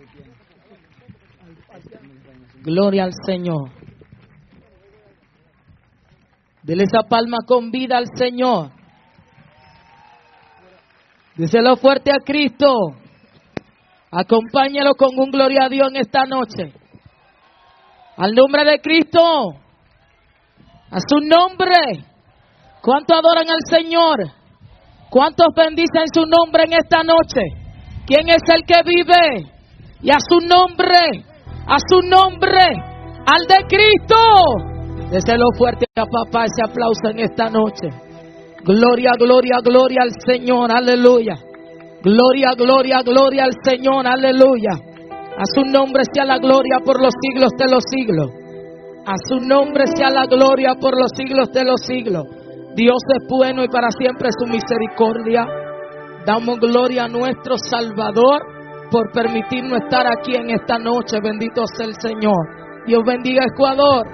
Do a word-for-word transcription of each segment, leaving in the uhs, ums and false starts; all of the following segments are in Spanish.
Gloria al Señor. Dele esa palma con vida al Señor. Díselo fuerte a Cristo. Acompáñalo con un gloria a Dios en esta noche. Al nombre de Cristo. A su nombre. ¿Cuántos adoran al Señor? ¿Cuántos bendicen su nombre en esta noche? ¿Quién es el que vive? Y a su nombre, a su nombre, al de Cristo. Déselo fuerte a papá ese aplauso en esta noche. Gloria, gloria, gloria al Señor, aleluya. Gloria, gloria, gloria al Señor, aleluya. A su nombre sea la gloria por los siglos de los siglos. A su nombre sea la gloria por los siglos de los siglos. Dios es bueno y para siempre su misericordia. Damos gloria a nuestro Salvador por permitirnos estar aquí en esta noche. Bendito sea el Señor. Dios bendiga a Ecuador.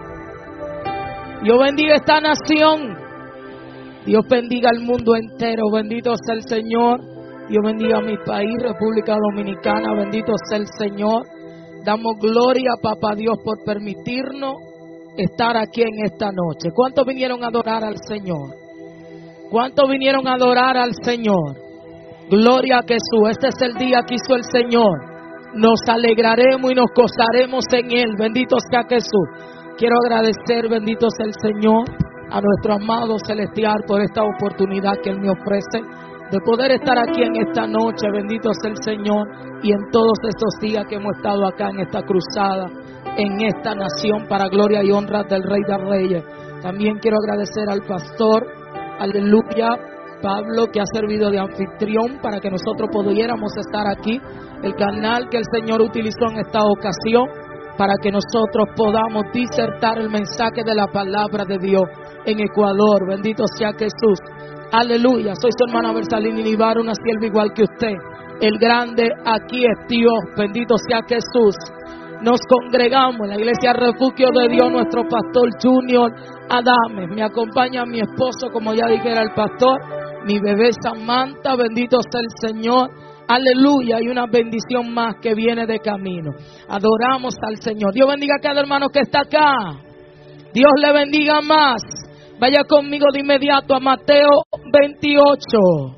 Dios bendiga esta nación. Dios bendiga al mundo entero. Bendito sea el Señor. Dios bendiga a mi país, República Dominicana. Bendito sea el Señor. Damos gloria, Papá Dios, por permitirnos estar aquí en esta noche. ¿Cuántos vinieron a adorar al Señor? ¿Cuántos vinieron a adorar al Señor? Gloria a Jesús. Este es el día que hizo el Señor. Nos alegraremos y nos gozaremos en Él. Bendito sea Jesús. Quiero agradecer, bendito sea el Señor, a nuestro amado celestial por esta oportunidad que Él me ofrece de poder estar aquí en esta noche. Bendito sea el Señor, y en todos estos días que hemos estado acá en esta cruzada, en esta nación, para gloria y honra del Rey de Reyes. También quiero agradecer al pastor, aleluya, Pablo, que ha servido de anfitrión para que nosotros pudiéramos estar aquí, el canal que el Señor utilizó en esta ocasión para que nosotros podamos disertar el mensaje de la palabra de Dios en Ecuador. Bendito sea Jesús. Aleluya. Soy su hermana Bersalini Nivar, una sierva igual que usted. El grande aquí es Dios. Bendito sea Jesús. Nos congregamos en la iglesia Refugio de Dios, nuestro pastor Junior Adames. Me acompaña mi esposo, como ya dijera el pastor, mi bebé Samantha. Bendito sea el Señor. Aleluya. Y una bendición más que viene de camino. Adoramos al Señor. Dios bendiga a cada hermano que está acá. Dios le bendiga más. Vaya conmigo de inmediato a Mateo veintiocho.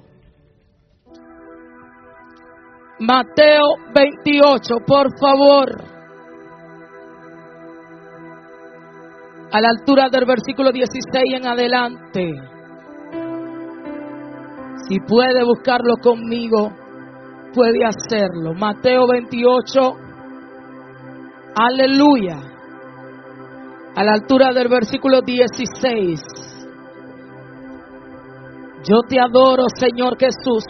Mateo veintiocho, por favor. A la altura del versículo dieciséis en adelante. Si puede buscarlo conmigo, puede hacerlo. Mateo veintiocho. Aleluya. A la altura del versículo dieciséis. Yo te adoro, Señor Jesús.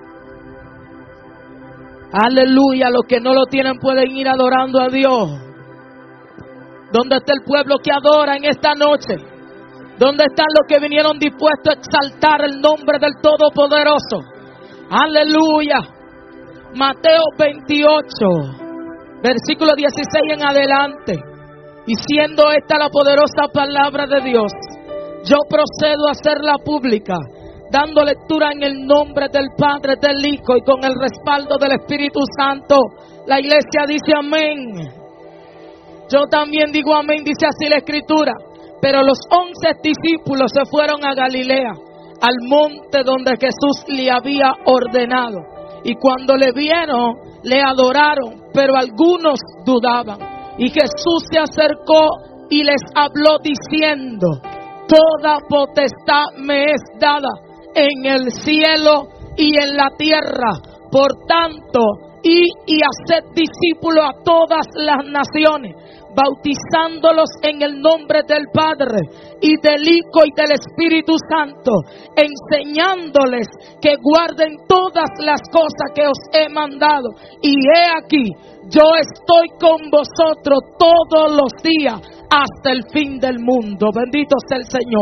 Aleluya. Los que no lo tienen pueden ir adorando a Dios. ¿Dónde está el pueblo que adora en esta noche? ¿Dónde están los que vinieron dispuestos a exaltar el nombre del Todopoderoso? Aleluya. Mateo veintiocho, versículo dieciséis en adelante. Y siendo esta la poderosa palabra de Dios, yo procedo a hacerla pública, dando lectura en el nombre del Padre, del Hijo y con el respaldo del Espíritu Santo. La iglesia dice amén. Yo también digo amén, dice así la Escritura. Pero los once discípulos se fueron a Galilea, al monte donde Jesús le había ordenado. Y cuando le vieron, le adoraron, pero algunos dudaban. Y Jesús se acercó y les habló diciendo: toda potestad me es dada en el cielo y en la tierra. Por tanto, id y haced discípulos a todas las naciones, bautizándolos en el nombre del Padre y del Hijo y del Espíritu Santo, enseñándoles que guarden todas las cosas que os he mandado. Y he aquí, yo estoy con vosotros todos los días hasta el fin del mundo. Bendito sea el Señor.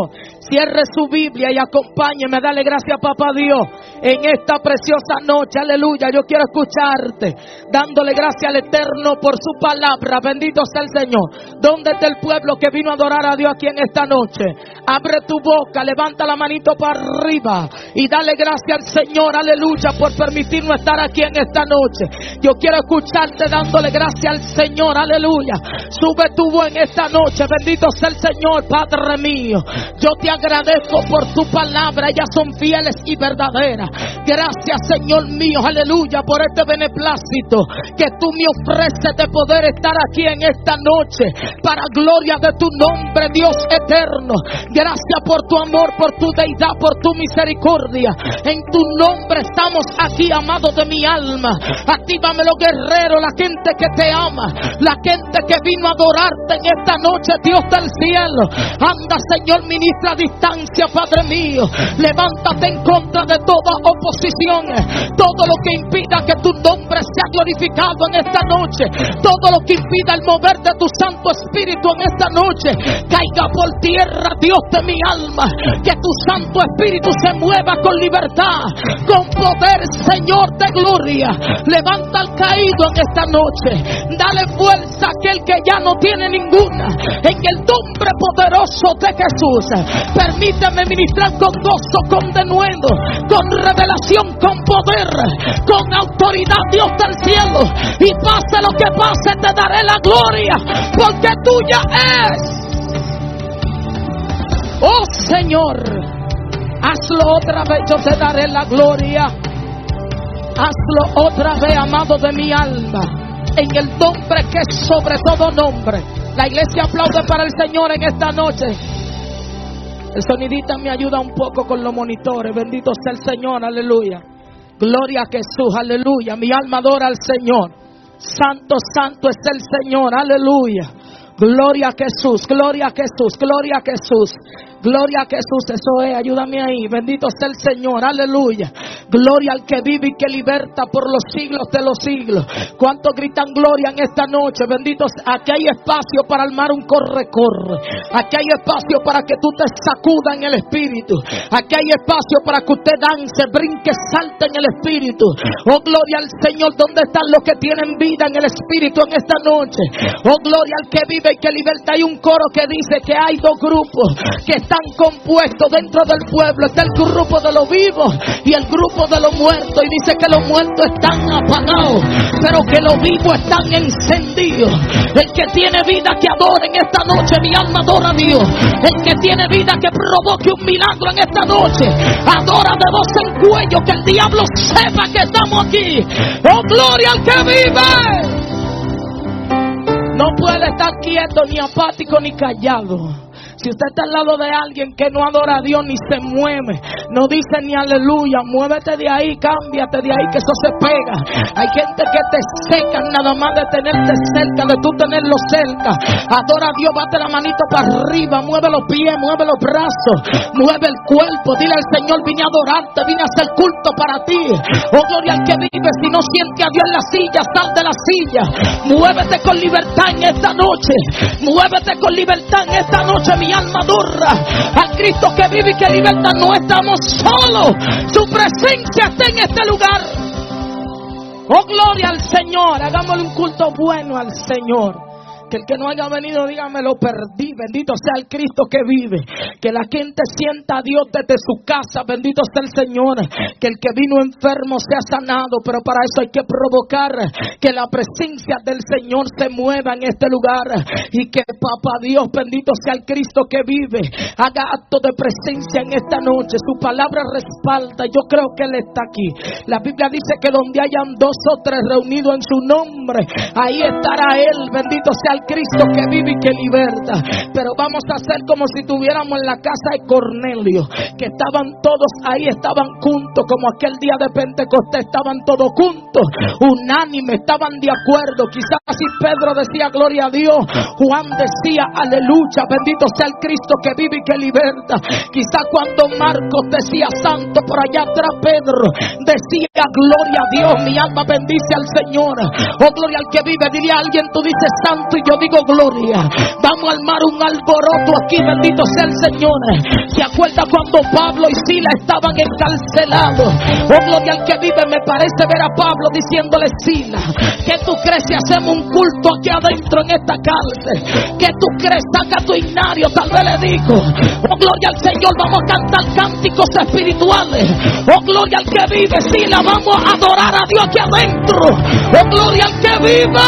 Cierre su Biblia y acompáñeme. Dale gracias, papá Dios, en esta preciosa noche. Aleluya. Yo quiero escucharte dándole gracias al Eterno por su palabra. Bendito sea el Señor. ¿Dónde está el pueblo que vino a adorar a Dios aquí en esta noche? Abre tu boca, levanta la manito para arriba y dale gracias al Señor. Aleluya, por permitirnos estar aquí en esta noche. Yo quiero escucharte dándole gracias al Señor. Aleluya. Sube tu voz en esta noche. Bendito sea el Señor, Padre mío. Yo te agradezco por tu palabra. Ellas son fieles y verdaderas. Gracias, Señor mío. Aleluya, por este beneplácito que tú me ofreces de poder estar aquí en esta noche para gloria de tu nombre, Dios eterno. Gracias por tu amor, por tu deidad, por tu misericordia. En tu nombre estamos aquí, amados de mi alma. Actívame los guerreros, la gente que te ama, la gente que vino a adorarte en esta noche, Dios del cielo. Anda, Señor, ministra a distancia, Padre mío. Levántate en contra de toda oposición, todo lo que impida que tu nombre sea glorificado en esta noche, todo lo que impida el mover de tu Santo Espíritu en esta noche, caiga por tierra, Dios de mi alma. Que tu Santo Espíritu se mueva con libertad, con poder, Señor de gloria. Levanta al caído en esta noche. Dale fuerza a aquel que ya no tiene ninguna, en el nombre poderoso de Jesús. Permíteme ministrar con gozo, con denuedo, con revelación, con poder, con autoridad, Dios del cielo. Y pase lo que pase, te daré la gloria, porque tuya es. Oh Señor, hazlo otra vez, yo te daré la gloria. Hazlo otra vez, amado de mi alma, en el nombre que es sobre todo nombre. La iglesia aplaude para el Señor en esta noche. El sonidista me ayuda un poco con los monitores. Bendito sea el Señor, aleluya. Gloria a Jesús, aleluya. Mi alma adora al Señor. Santo, santo es el Señor, aleluya. Gloria a Jesús, gloria a Jesús, gloria a Jesús. Gloria a Jesús, eso es, ayúdame ahí. Bendito sea el Señor, aleluya. Gloria al que vive y que liberta por los siglos de los siglos. ¿Cuántos gritan gloria en esta noche? Bendito sea. Aquí hay espacio para armar un corre-corre. Aquí hay espacio para que tú te sacudas en el espíritu. Aquí hay espacio para que usted dance, brinque, salte en el espíritu. Oh, gloria al Señor. ¿Dónde están los que tienen vida en el espíritu en esta noche? Oh, gloria al que vive y que liberta. Hay un coro que dice que hay dos grupos que están compuestos dentro del pueblo. Está el grupo de los vivos y el grupo de los muertos. Y dice que los muertos están apagados, pero que los vivos están encendidos. El que tiene vida que adore en esta noche. Mi alma adora a Dios. El que tiene vida que provoque un milagro en esta noche. Adora de voz en cuello, que el diablo sepa que estamos aquí. Oh, gloria al que vive. No puede estar quieto, ni apático, ni callado. Si usted está al lado de alguien que no adora a Dios ni se mueve, no dice ni aleluya, muévete de ahí, cámbiate de ahí, que eso se pega. Hay gente que te seca nada más de tenerte cerca, de tú tenerlo cerca. Adora a Dios, bate la manito para arriba, mueve los pies, mueve los brazos, mueve el cuerpo. Dile al Señor, vine a adorarte, vine a hacer culto para ti. Oh, gloria al que vive. Si no siente a Dios en la silla, sal de la silla. Muévete con libertad en esta noche. Muévete con libertad en esta noche, mi alma adora al Cristo que vive y que liberta. No estamos solos, su presencia está en este lugar. Oh, gloria al Señor. Hagámosle un culto bueno al Señor. Que el que no haya venido, dígame, lo perdí. Bendito sea el Cristo que vive. Que la gente sienta a Dios desde su casa. Bendito sea el Señor. Que el que vino enfermo sea sanado. Pero para eso hay que provocar que la presencia del Señor se mueva en este lugar. Y que papá Dios, bendito sea el Cristo que vive, haga acto de presencia en esta noche. Su palabra respalda. Yo creo que Él está aquí. La Biblia dice que donde hayan dos o tres reunidos en su nombre, ahí estará Él. Bendito sea el Cristo que vive y que liberta. Pero vamos a hacer como si estuviéramos en la casa de Cornelio, que estaban todos ahí, estaban juntos, como aquel día de Pentecostés, estaban todos juntos, unánime, estaban de acuerdo. Quizás si Pedro decía gloria a Dios, Juan decía aleluya, bendito sea el Cristo que vive y que liberta. Quizás cuando Marcos decía santo, por allá atrás Pedro decía gloria a Dios. Mi alma bendice al Señor. Oh, gloria al que vive. Diría alguien, tú dices santo y yo yo digo gloria. Vamos a armar un alboroto aquí, bendito sea el Señor. ¿Se acuerda cuando Pablo y Silas estaban encarcelados? Oh, gloria al que vive. Me parece ver a Pablo diciéndole: Silas, ¿qué tú crees si hacemos un culto aquí adentro en esta cárcel? ¿Qué tú crees? Saca tu himnario. Tal vez le digo: oh, gloria al Señor, vamos a cantar cánticos espirituales. Oh, gloria al que vive. Silas, vamos a adorar a Dios aquí adentro. Oh, gloria al que vive.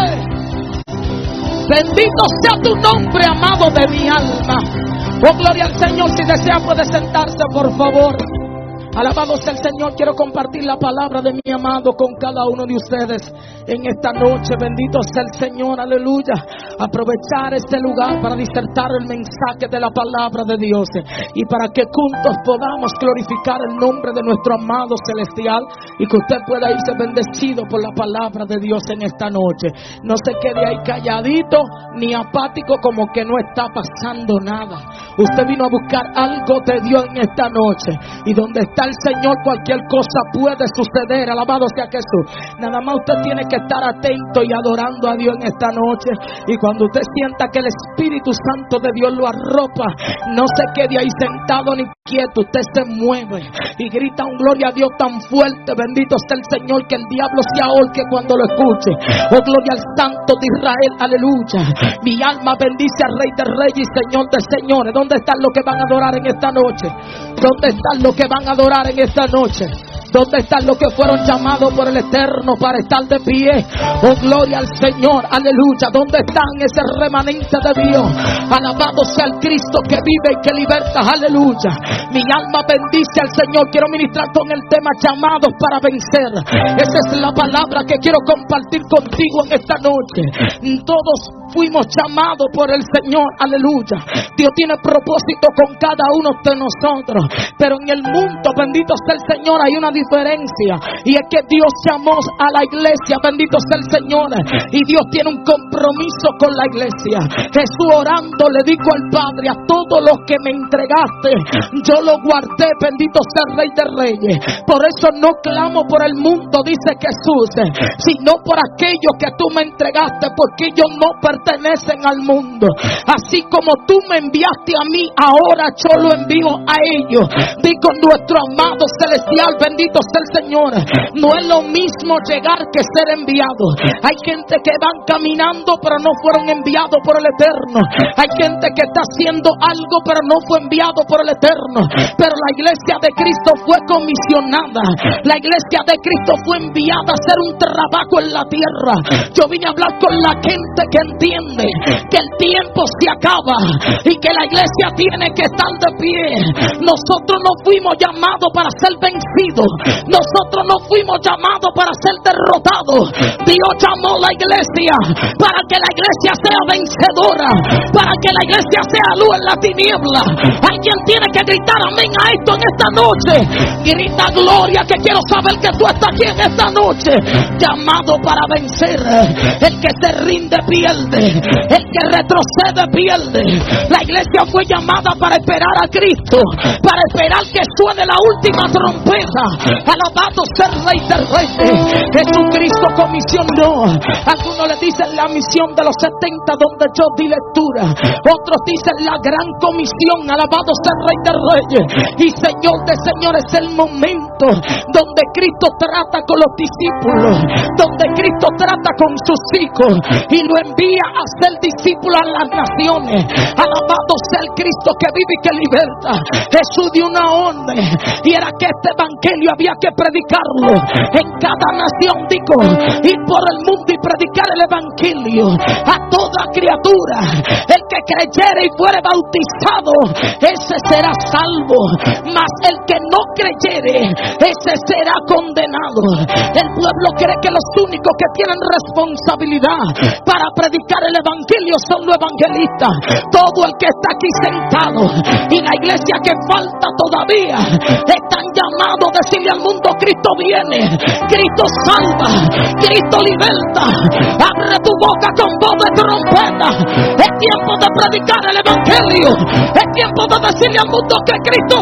Bendito sea tu nombre, amado de mi alma. Oh, gloria al Señor. Si desea puede sentarse, por favor. Alabado sea el Señor. Quiero compartir la palabra de mi amado con cada uno de ustedes en esta noche. Bendito sea el Señor, aleluya. Aprovechar este lugar para disertar el mensaje de la palabra de Dios y para que juntos podamos glorificar el nombre de nuestro amado celestial y que usted pueda irse bendecido por la palabra de Dios en esta noche. No se quede ahí calladito ni apático como que no está pasando nada. Usted vino a buscar algo de Dios en esta noche, y donde está el Señor cualquier cosa puede suceder. Alabado sea Jesús. Nada más usted tiene que estar atento y adorando a Dios en esta noche, y cuando usted sienta que el Espíritu Santo de Dios lo arropa, no se quede ahí sentado ni quieto. Usted se mueve y grita un gloria a Dios tan fuerte, bendito sea el Señor, que el diablo se ahorque cuando lo escuche. Oh, gloria al Santo de Israel, aleluya. Mi alma bendice al Rey de Reyes y Señor de Señores. ¿Dónde están los que van a adorar en esta noche? ¿Dónde están los que van a adorar en esta noche? ¿Dónde están los que fueron llamados por el Eterno para estar de pie? Oh, gloria al Señor, aleluya. ¿Dónde están ese remanente de Dios? Alabado sea el Cristo que vive y que liberta, aleluya. Mi alma bendice al Señor. Quiero ministrar con el tema llamados para vencer. Esa es la palabra que quiero compartir contigo en esta noche. Todos fuimos llamados por el Señor, aleluya. Dios tiene propósito con cada uno de nosotros, pero en el mundo, bendito sea el Señor, hay una diferencia, y es que Dios llamó a la iglesia, bendito sea el Señor, y Dios tiene un compromiso con la iglesia. Jesús orando le dijo al Padre: a todos los que me entregaste yo lo guardé, bendito sea el Rey de Reyes. Por eso no clamo por el mundo, dice Jesús, sino por aquellos que tú me entregaste, porque ellos no pertenecen al mundo. Así como tú me enviaste a mí, ahora yo lo envío a ellos. Digo, nuestro amado celestial, bendito sea el Señor. No es lo mismo llegar que ser enviado. Hay gente que van caminando pero no fueron enviados por el Eterno. Hay gente que está haciendo algo pero no fue enviado por el Eterno. Pero la iglesia de Cristo fue comisionada. La iglesia de Cristo fue enviada a hacer un trabajo en la tierra. Yo vine a hablar con la gente que entiende que el tiempo se acaba y que la iglesia tiene que estar de pie. Nosotros no fuimos llamados para ser vencidos. Nosotros no fuimos llamados para ser derrotados. Dios llamó a la iglesia para que la iglesia sea vencedora, para que la iglesia sea luz en la tiniebla. Alguien tiene que gritar amén a esto en esta noche. Grita gloria, que quiero saber que tú estás aquí en esta noche. Llamado para vencer. El que se rinde pierde, el que retrocede pierde. La iglesia fue llamada para esperar a Cristo, para esperar que suene la última trompeta. Alabado sea el Rey de Reyes. Jesucristo comisionó. Algunos le dicen la misión de los setenta, donde yo di lectura. Otros dicen la gran comisión. Alabado sea el Rey de Reyes y Señor de señores. Es el momento donde Cristo trata con los discípulos, donde Cristo trata con sus hijos y lo envía a ser discípulo a las naciones. Alabado sea el Cristo que vive y que liberta. Jesús dio una orden, y era que este evangelio había que predicarlo en cada nación. Digo, ir por el mundo y predicar el evangelio a toda criatura. El que creyere y fuere bautizado, ese será salvo, mas el que no creyere, ese será condenado. El pueblo cree que los únicos que tienen responsabilidad para predicar el evangelio son los evangelistas. Todo el que está aquí sentado y la iglesia que falta todavía están llamados a decirle al mundo: Cristo viene, Cristo salva, Cristo liberta. Abre tu boca con voz de trompeta. Es tiempo de predicar el evangelio. Es tiempo de decirle al mundo que Cristo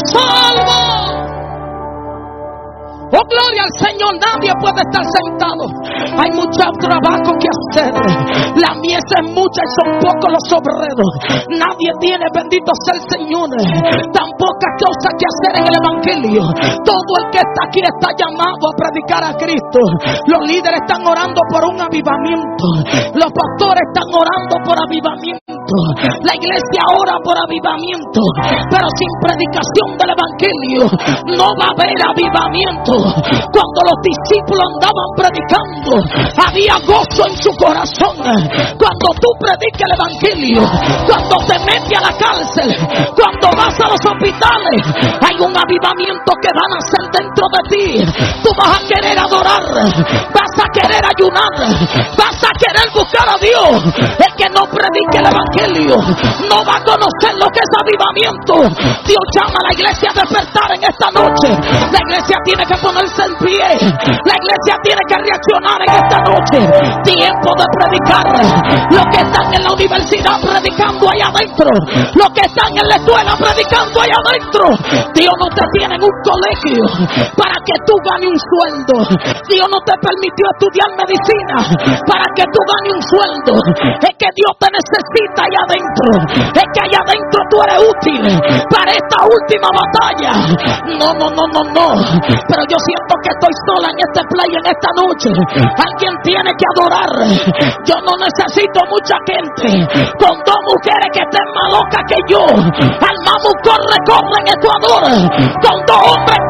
salva. Oh, gloria al Señor. Nadie puede estar sentado. Hay mucho trabajo que hacer. La mies mies es mucha y son pocos los obreros. Nadie tiene, bendito sea el Señor, tan pocas cosas que hacer en el evangelio. Todo el que está aquí está llamado a predicar a Cristo. Los líderes están orando por un avivamiento. Los pastores están orando por avivamiento. La iglesia ora por avivamiento. Pero sin predicación del evangelio no va a haber avivamiento. Cuando los discípulos andaban predicando, había gozo en su corazón. Cuando tú predicas el evangelio, cuando te metes a la cárcel, cuando vas a los hospitales, hay un avivamiento que va a nacer dentro de ti. Tú vas a querer adorar, vas a querer ayunar, vas a querer buscar a Dios. El que no predique el evangelio no va a conocer lo que es avivamiento. Dios llama a la iglesia a despertar en esta noche. La iglesia tiene que ponerse en pie. La iglesia tiene que reaccionar en esta noche. Tiempo de predicar. Los que están en la universidad predicando allá adentro, los que están en la escuela predicando allá adentro. Dios no te tiene en un colegio para que tú ganes un sueldo. Dios no te permitió estudiar medicina para que tú ganes un sueldo. Es que Dios te necesita allá adentro. Es que allá adentro tú eres útil para esta última batalla. No, no, no, no, no. Pero yo siento que estoy sola en este play en esta noche. Alguien tiene que adorar. Yo no necesito mucha gente. Con dos mujeres que estén más locas que yo. Almamos corre, corre en Ecuador. Con dos hombres.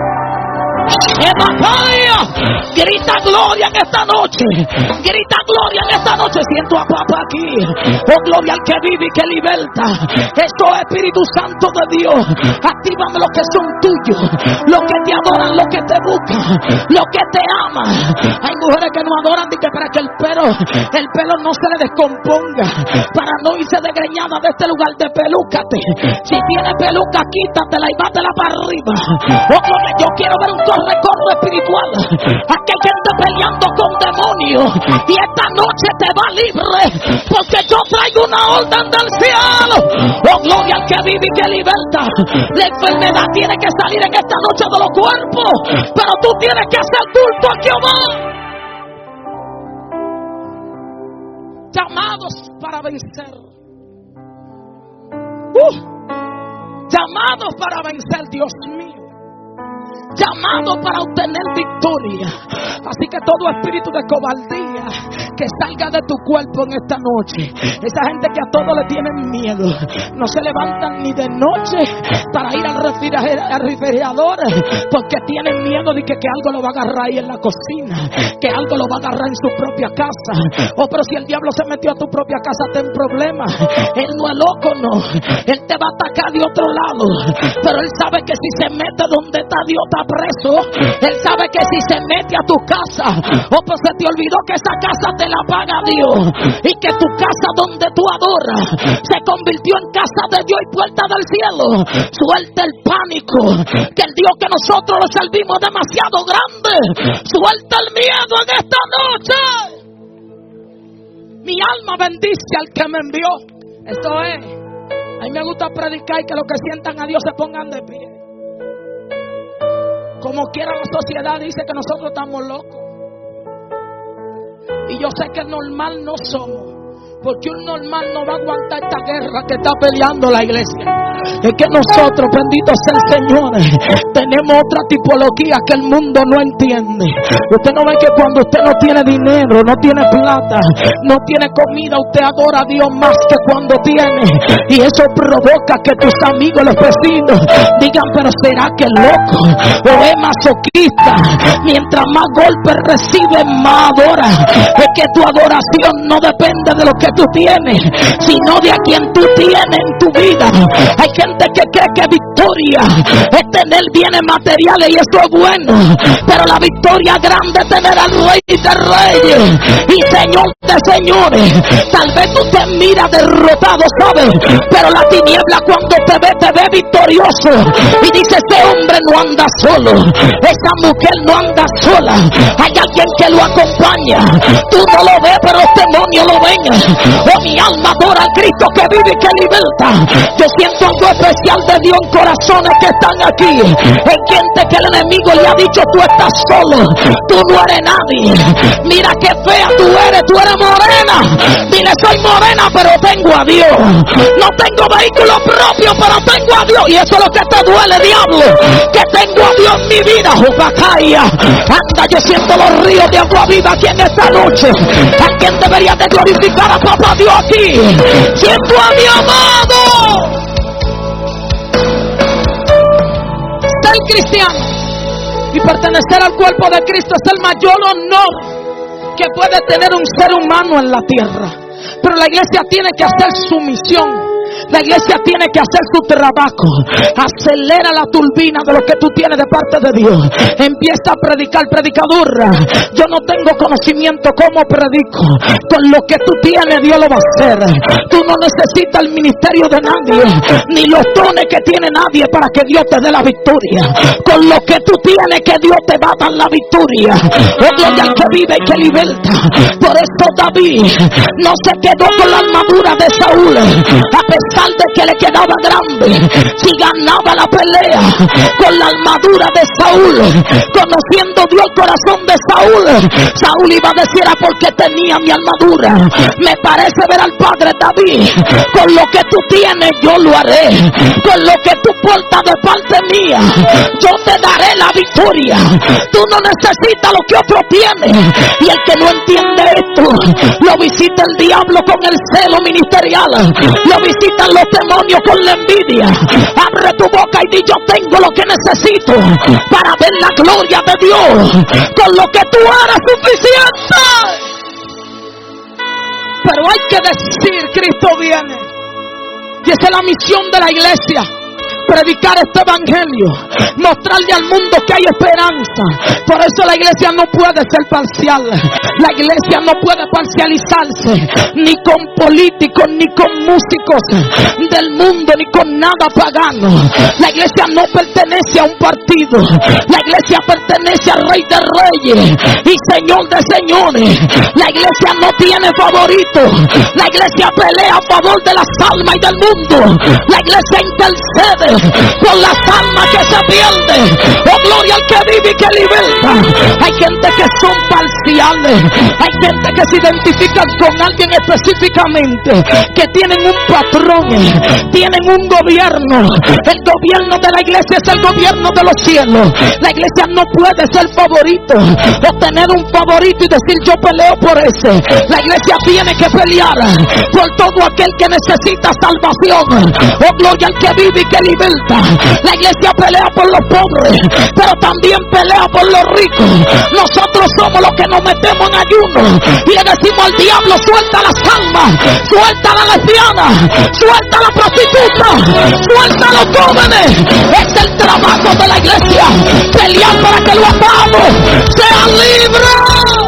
Grita gloria en esta noche. Grita gloria en esta noche. Siento a papá aquí. Oh, gloria al que vive y que liberta. Esto es Espíritu Santo de Dios. Actívame los que son tuyos, los que te adoran, los que te buscan, los que te aman. Hay mujeres que no adoran ni que para que el pelo El pelo no se le descomponga, para no irse desgreñada de este lugar. De pelúcate. Si tienes peluca, quítatela y bátela para arriba. Oh, gloria, yo quiero ver un corre, corre espiritual. Aquí hay gente peleando con demonios y esta noche te va libre, porque yo traigo una orden del cielo. Oh, gloria al que vive y que liberta. La enfermedad tiene que salir en esta noche de los cuerpos, pero tú tienes que hacer culto a Jehová. Llamados para vencer. Uh, llamados para vencer, Dios mío. Llamado para obtener victoria. Así que todo espíritu de cobardía que salga de tu cuerpo en esta noche. Esa gente que a todo le tienen miedo, no se levantan ni de noche para ir al refrigerador, porque tienen miedo de que, que algo lo va a agarrar ahí en la cocina, que algo lo va a agarrar en su propia casa. Oh, pero si el diablo se metió a tu propia casa, ten problemas. Él no es loco, no. Él te va a atacar de otro lado, pero él sabe que si se mete donde está Dios, está preso. Él sabe que si se mete a tu casa, oh, pues se te olvidó que esa casa te la paga Dios, y que tu casa donde tú adoras se convirtió en casa de Dios y puerta del cielo. Suelta el pánico, que el Dios que nosotros le servimos es demasiado grande. Suelta el miedo en esta noche. Mi alma bendice al que me envió. Esto es, a mí me gusta predicar y que los que sientan a Dios se pongan de pie. Como quiera la sociedad dice que nosotros estamos locos. Y yo sé que normal no somos, porque un normal no va a aguantar esta guerra que está peleando la iglesia. Es que nosotros, bendito sea el Señor, tenemos otra tipología que el mundo no entiende. Usted no ve que cuando usted no tiene dinero, no tiene plata, no tiene comida, usted adora a Dios más que cuando tiene. Y eso provoca que tus amigos, los vecinos, digan, pero ¿será que es loco? O es masoquista. Mientras más golpes recibe, más adora. Es que tu adoración no depende de lo que tú tienes, sino de a quien tú tienes en tu vida. Hay gente que cree que victoria es tener bienes materiales y eso es bueno, pero la victoria grande es tener al Rey de Reyes y Señor de Señores. Tal vez tú te miras derrotado, ¿sabes? Pero la tiniebla cuando te ve, te ve victorioso y dice, ese hombre no anda solo, esa mujer no anda sola, hay alguien que lo acompaña. Tú no lo ves, pero los demonios lo ven. Oh, mi alma adora al Cristo que vive y que liberta. Yo siento algo especial de Dios en corazones que están aquí. Hay gente que el enemigo le ha dicho, tú estás solo, tú no eres nadie, mira qué fea tú eres, tú eres morena, Dile, soy morena, pero tengo a Dios. No tengo vehículo propio, pero tengo a Dios. Y eso es lo que te duele, diablo, que tengo a Dios en mi vida. Jubacaya, anda, yo siento los ríos de agua viva aquí en esta noche. ¿A quién debería de glorificar a papá Dios aquí? Siento a mi amado. Ser cristiano y pertenecer al cuerpo de Cristo es el mayor honor que puede tener un ser humano en la tierra. Pero la iglesia tiene que hacer su misión. La iglesia tiene que hacer su trabajo. Acelera la turbina de lo que tú tienes de parte de Dios. Empieza a predicar, predicadora. Yo no tengo conocimiento cómo predico. Con lo que tú tienes, Dios lo va a hacer. Tú no necesitas el ministerio de nadie, ni los dones que tiene nadie para que Dios te dé la victoria. Con lo que tú tienes, que Dios te va a dar la victoria. Oh, gloria al que vive y que liberta. Por eso David no se quedó con la armadura de Saúl, a pesar de que le quedaba grande. Si ganaba la pelea con la armadura de Saúl, conociendo Dios el corazón de Saúl, Saúl iba a decir, ah, porque tenía mi armadura. Me parece ver al padre David, con lo que tú tienes yo lo haré, con lo que tú portas de parte mía yo te daré la victoria. Tú no necesitas lo que otro tiene. Y el que no entiende esto, lo visita el diablo con el celo ministerial, lo visitan los demonios con la envidia. Abre tu boca y di, yo tengo lo que necesito para ver la gloria de Dios. Con lo que tú eres suficiente. Pero hay que decir, Cristo viene. Y esa es la misión de la iglesia. Predicar este evangelio, mostrarle al mundo que hay esperanza. Por eso la iglesia no puede ser parcial. La iglesia no puede parcializarse, ni con políticos, ni con músicos del mundo, ni con nada pagano. La iglesia no pertenece a un partido. La iglesia pertenece al Rey de Reyes y Señor de Señores. La iglesia no tiene favorito. La iglesia pelea a favor de las almas y del mundo. La iglesia intercede por las almas que se pierden. Oh, gloria al que vive y que liberta. Hay gente que son parciales. Hay gente que se identifican con alguien específicamente, que tienen un patrón, tienen un gobierno. El gobierno de la iglesia es el gobierno de los cielos. La iglesia no puede ser favorito o tener un favorito y decir yo peleo por ese. La iglesia tiene que pelear por todo aquel que necesita salvación. Oh, gloria al que vive y que liberta. La iglesia pelea por los pobres, pero también pelea por los ricos. Nosotros somos los que nos metemos en ayuno y le decimos al diablo, suelta las almas, suelta a la lesbiana, suelta a la prostituta, suelta a los jóvenes. Es el trabajo de la iglesia, pelear para que los amados sean libres.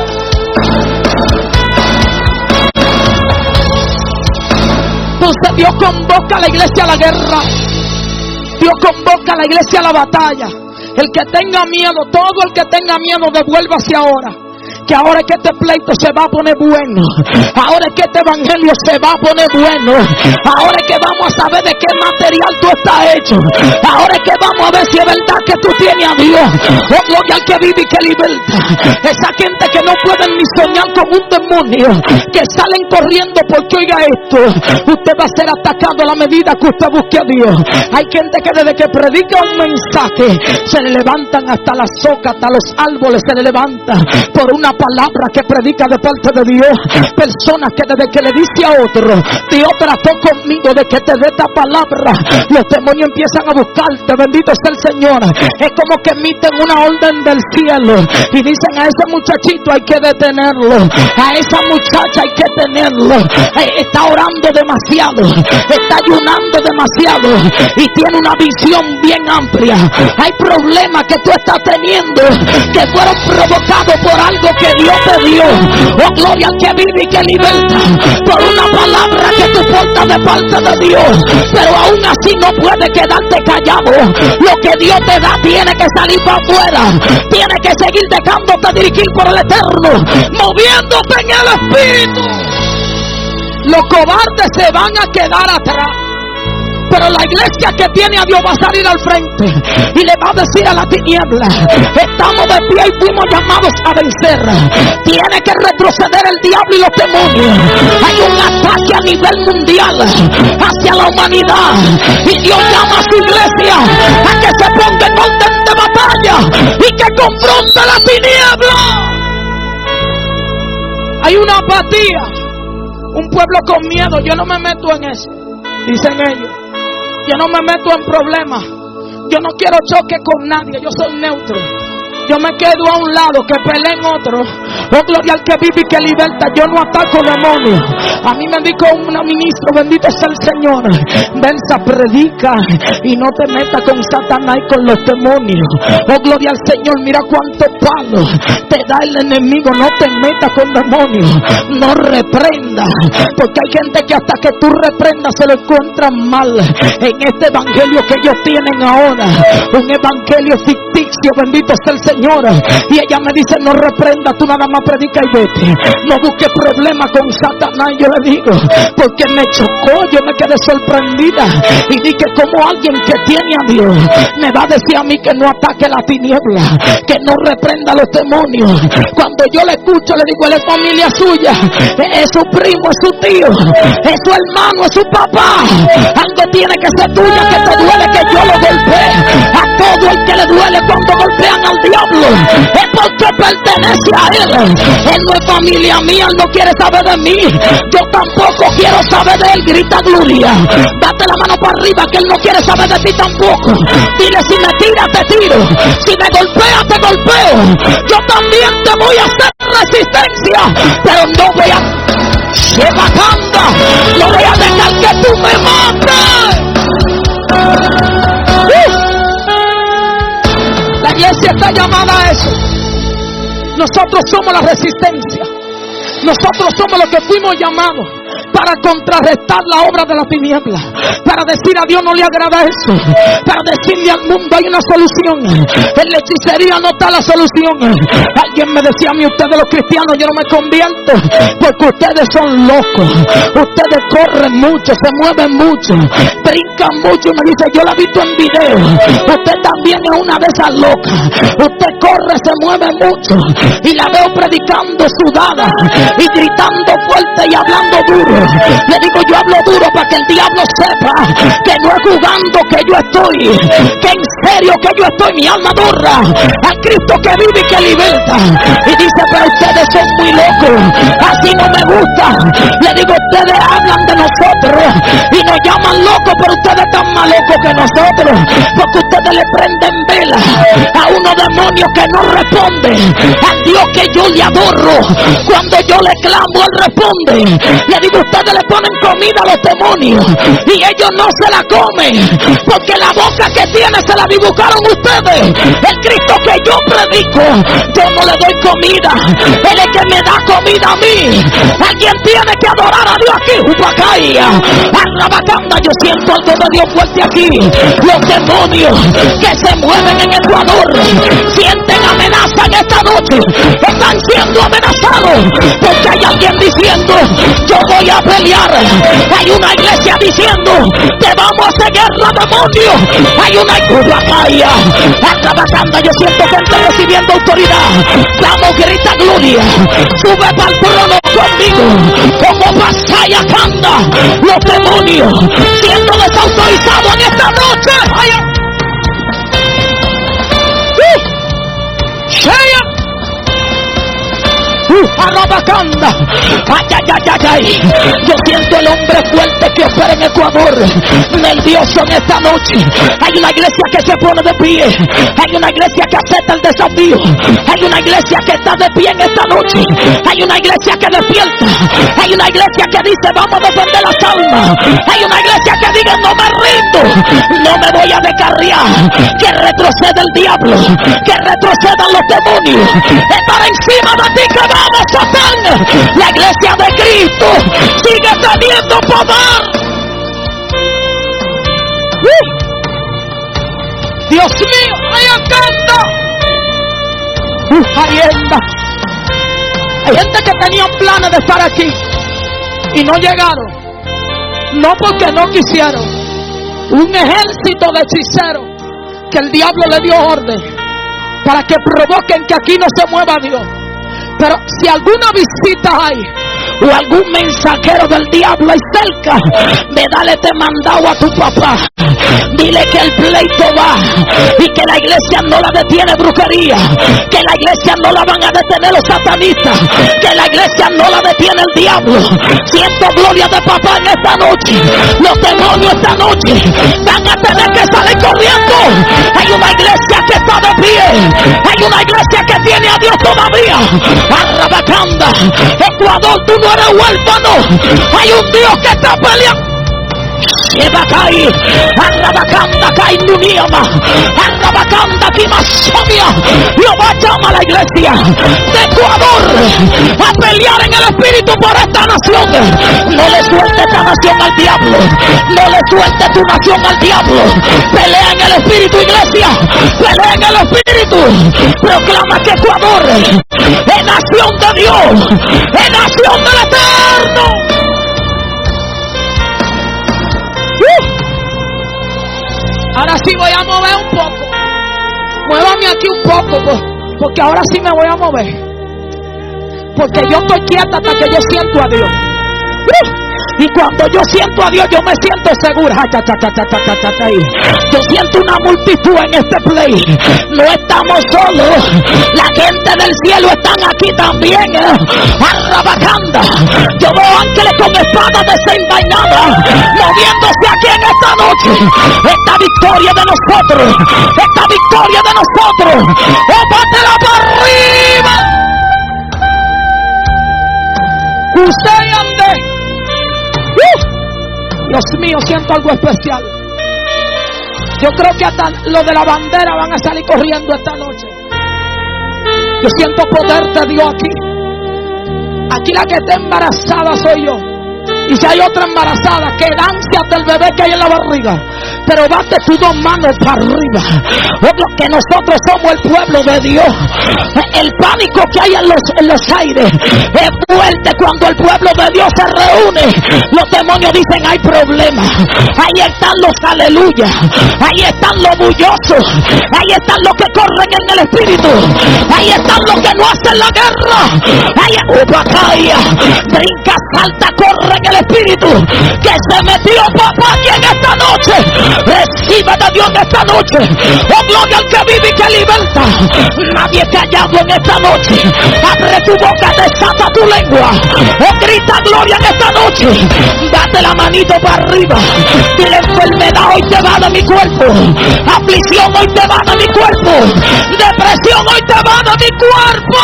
Entonces Dios convoca a la iglesia a la guerra. Dios convoca a la iglesia a la batalla. El que tenga miedo, todo el que tenga miedo, devuélvase ahora. Que ahora es que este pleito se va a poner bueno. Ahora es que este evangelio se va a poner bueno. Ahora es que vamos a saber de qué material tú estás hecho. Ahora es que vamos a ver si es verdad que tú tienes a Dios. Oh, gloria al que vive y que liberta. Esa gente que no pueden ni soñar con un demonio, que salen corriendo porque oiga esto, usted va a ser atacado a la medida que usted busque a Dios. Hay gente que desde que predica un mensaje se le levantan hasta las socas, hasta los árboles se le levantan por una palabra que predica de parte de Dios. Personas que desde que le dice a otro, Dios trató conmigo de que te dé esta palabra, los demonios empiezan a buscarte. Bendito sea el Señor. Es como que emiten una orden del cielo y dicen, a ese muchachito hay que detenerlo, a esa muchacha hay que tenerlo. Está orando demasiado, está ayunando demasiado y tiene una visión bien amplia. Hay problemas que tú estás teniendo que fueron provocados por algo que Dios te dio. Oh, gloria al que vive y que liberta, por una palabra que tú portas de parte de Dios. Pero aún así no puedes quedarte callado. Lo que Dios te da tiene que salir para afuera. Tiene que seguir dejándote dirigir por el Eterno, moviéndote en el Espíritu. Los cobardes se van a quedar atrás. Pero la iglesia que tiene a Dios va a salir al frente y le va a decir a la tiniebla: estamos de pie y fuimos llamados a vencer. Tiene que retroceder el diablo y los demonios. Hay un ataque a nivel mundial hacia la humanidad y Dios llama a su iglesia a que se ponga en orden de batalla y que confronte la tiniebla. Hay una apatía, un pueblo con miedo. Yo no me meto en eso, dicen ellos. Yo no me meto en problemas. Yo no quiero choque con nadie. Yo soy neutro. Yo me quedo a un lado, que peleen otros. Oh, gloria al que vive y que liberta. Yo no ataco demonios. A mí me dijo un ministro: bendito sea el Señor, venza, predica y no te metas con Satanás y con los demonios. Oh, gloria al Señor. Mira cuánto palo te da el enemigo. No te metas con demonios. No reprendas, porque hay gente que hasta que tú reprendas se lo encuentran mal. En este evangelio que ellos tienen ahora, un evangelio ficticio, bendito sea el Señor. Y ella me dice: no reprenda, tú nada más predica y vete. No busques problemas con Satanás. Yo le digo, porque me chocó, yo me quedé sorprendida y dije: como alguien que tiene a Dios me va a decir a mí que no ataque la tiniebla, que no reprenda a los demonios. Cuando yo le escucho, le digo: él es familia suya, es su primo, es su tío, es su hermano, es su papá. Algo tiene que ser tuya, que te duele que yo lo golpee. A todo el que le duele cuando golpean al diablo es porque pertenece a él. Él no es familia mía, él no quiere saber de mí. Yo tampoco quiero saber de él. Grita gloria. Date la mano para arriba, que él no quiere saber de ti tampoco. Dile: si me tiras te tiro, si me golpeas te golpeo. Yo también te voy a hacer resistencia, pero no voy a Shebakanda, no voy a dejar que tú me mates. uh. La iglesia está llamada a eso. Nosotros somos la resistencia. Nosotros somos los que fuimos llamados para contrarrestar la obra de la tiniebla, para decir: a Dios no le agrada eso, para decirle al mundo: hay una solución. En la hechicería no está la solución. Alguien me decía a mí: ustedes los cristianos, yo no me convierto porque ustedes son locos, ustedes corren mucho, se mueven mucho, brincan mucho. Y me dice: yo la he visto en video, usted también es una de esas locas. Usted corre, se mueve mucho y la veo predicando sudada y gritando fuerte y hablando duro. Le digo: yo hablo duro para que el diablo sepa que no es jugando que yo estoy, que en serio que yo estoy. Mi alma adora al Cristo que vive y que liberta. Y dice: pero ustedes son muy locos, así no me gusta. Le digo: ustedes hablan de nosotros y nos llaman locos, pero ustedes están más locos que nosotros, porque ustedes le prenden vela a unos demonios que no responden al Dios que yo le adoro. Cuando yo le clamo, él responde. Le digo: ustedes le ponen comida a los demonios y ellos no se la comen, porque la boca que tiene se la dibujaron ustedes. El Cristo que yo predico, yo no le doy comida, él es que me da comida a mí. Alguien tiene que adorar a Dios aquí. Upacaya, Arrabacanda, yo siento algo de Dios fuerte aquí. Los demonios que se mueven en Ecuador sienten amenaza en esta noche, están siendo amenazados porque hay alguien diciendo: yo voy a pelear. Hay una iglesia diciendo: te vamos a hacer guerra, demonios. Hay una Upacaya, Arrabacanda, yo siento gente recibiendo autoridad. Vamos, grita gloria, sube para el trono conmigo. Como Pasaya canta, los demonios siendo desautorizados en esta noche. ¡Ay! ¡Uh! ¡Shaya! Uh, Arrabacanda. Ay, ay, ay, ay, ay. Yo siento el hombre fuerte que opera en Ecuador, nervioso en esta noche. Hay una iglesia que se pone de pie. Hay una iglesia que acepta el desafío. Hay una iglesia que está de pie en esta noche. Hay una iglesia que despierta. Hay una iglesia que dice: vamos a defender las almas. Hay una iglesia que diga: no me rindo, no me voy a descarriar. Que retroceda el diablo, que retrocedan los demonios. Es para encima de ti que vamos, Satán. La iglesia de Cristo sigue teniendo poder. ¡Uh! Dios mío, ahí canta. ¡Uh! Ahí está. Hay gente que tenía planes de estar aquí y no llegaron, no porque no quisieron, Un ejército de hechiceros que el diablo le dio orden para que provoquen que aquí no se mueva Dios. Pero si alguna visita hay o algún mensajero del diablo hay cerca, ve, dale te mandado a tu papá. Dile que el pleito va y que la iglesia no la detiene brujería, que la iglesia no la van a detener los satanistas, que la iglesia no la detiene el diablo. Siento gloria de papá en esta noche. Los demonios esta noche van a tener que salir corriendo. Hay una iglesia que está de pie, hay una iglesia que tiene a Dios todavía. Arrabacanda, Ecuador, tú no eres huérfano. Hay un Dios que está peleando. Shebakai, Arrabacanda, Kainuniama, Arrabacanda, Kimasomia. Jehová llama a la iglesia de Ecuador a pelear en el espíritu por esta nación. No le suelte esta nación al diablo, no le suelte tu nación al diablo. Pelea en el espíritu, iglesia, pelea en el espíritu. Proclama que Ecuador es nación de Dios, es nación del Eterno. Ahora sí voy a mover un poco. Muévame aquí un poco, pues, porque ahora sí me voy a mover. Porque yo estoy quieta hasta que yo siento a Dios. ¡Uh! Y cuando yo siento a Dios, yo me siento segura. Yo siento una multitud en este play. No estamos solos. La gente del cielo están aquí también. Arrabacanda. Yo veo ángeles con espadas desenvainadas moviéndose aquí en esta noche. Esta victoria de nosotros. Esta victoria de nosotros. ¡Ópatela para arriba! Usted ande. ¡Uh! Dios mío, siento algo especial. Yo creo que hasta los de la bandera van a salir corriendo esta noche. Yo siento poder de Dios aquí. Aquí la que está embarazada soy yo. Y si hay otra embarazada, que el ansia del bebé que hay en la barriga, pero bate tus dos manos para arriba. Otro que nosotros somos el pueblo de Dios. El pánico que hay en los, en los aires es fuerte cuando el pueblo de Dios se reúne. Los demonios dicen hay problemas. Ahí están los aleluyas, ahí están los bullosos, ahí están los que corren en el espíritu, ahí están los que no hacen la guerra. Ahí Ubacaya, brinca, salta, corre en el espíritu. Que se metió papá aquí en esta noche. Recibe de Dios en esta noche. Oh, gloria al que vive y que liberta. Nadie callado en esta noche. Abre tu boca, desata tu lengua. Oh, grita gloria en esta noche. Date la manito para arriba. Y la enfermedad hoy te va de mi cuerpo. Aflicción hoy te va de mi cuerpo. Depresión hoy te va de mi cuerpo.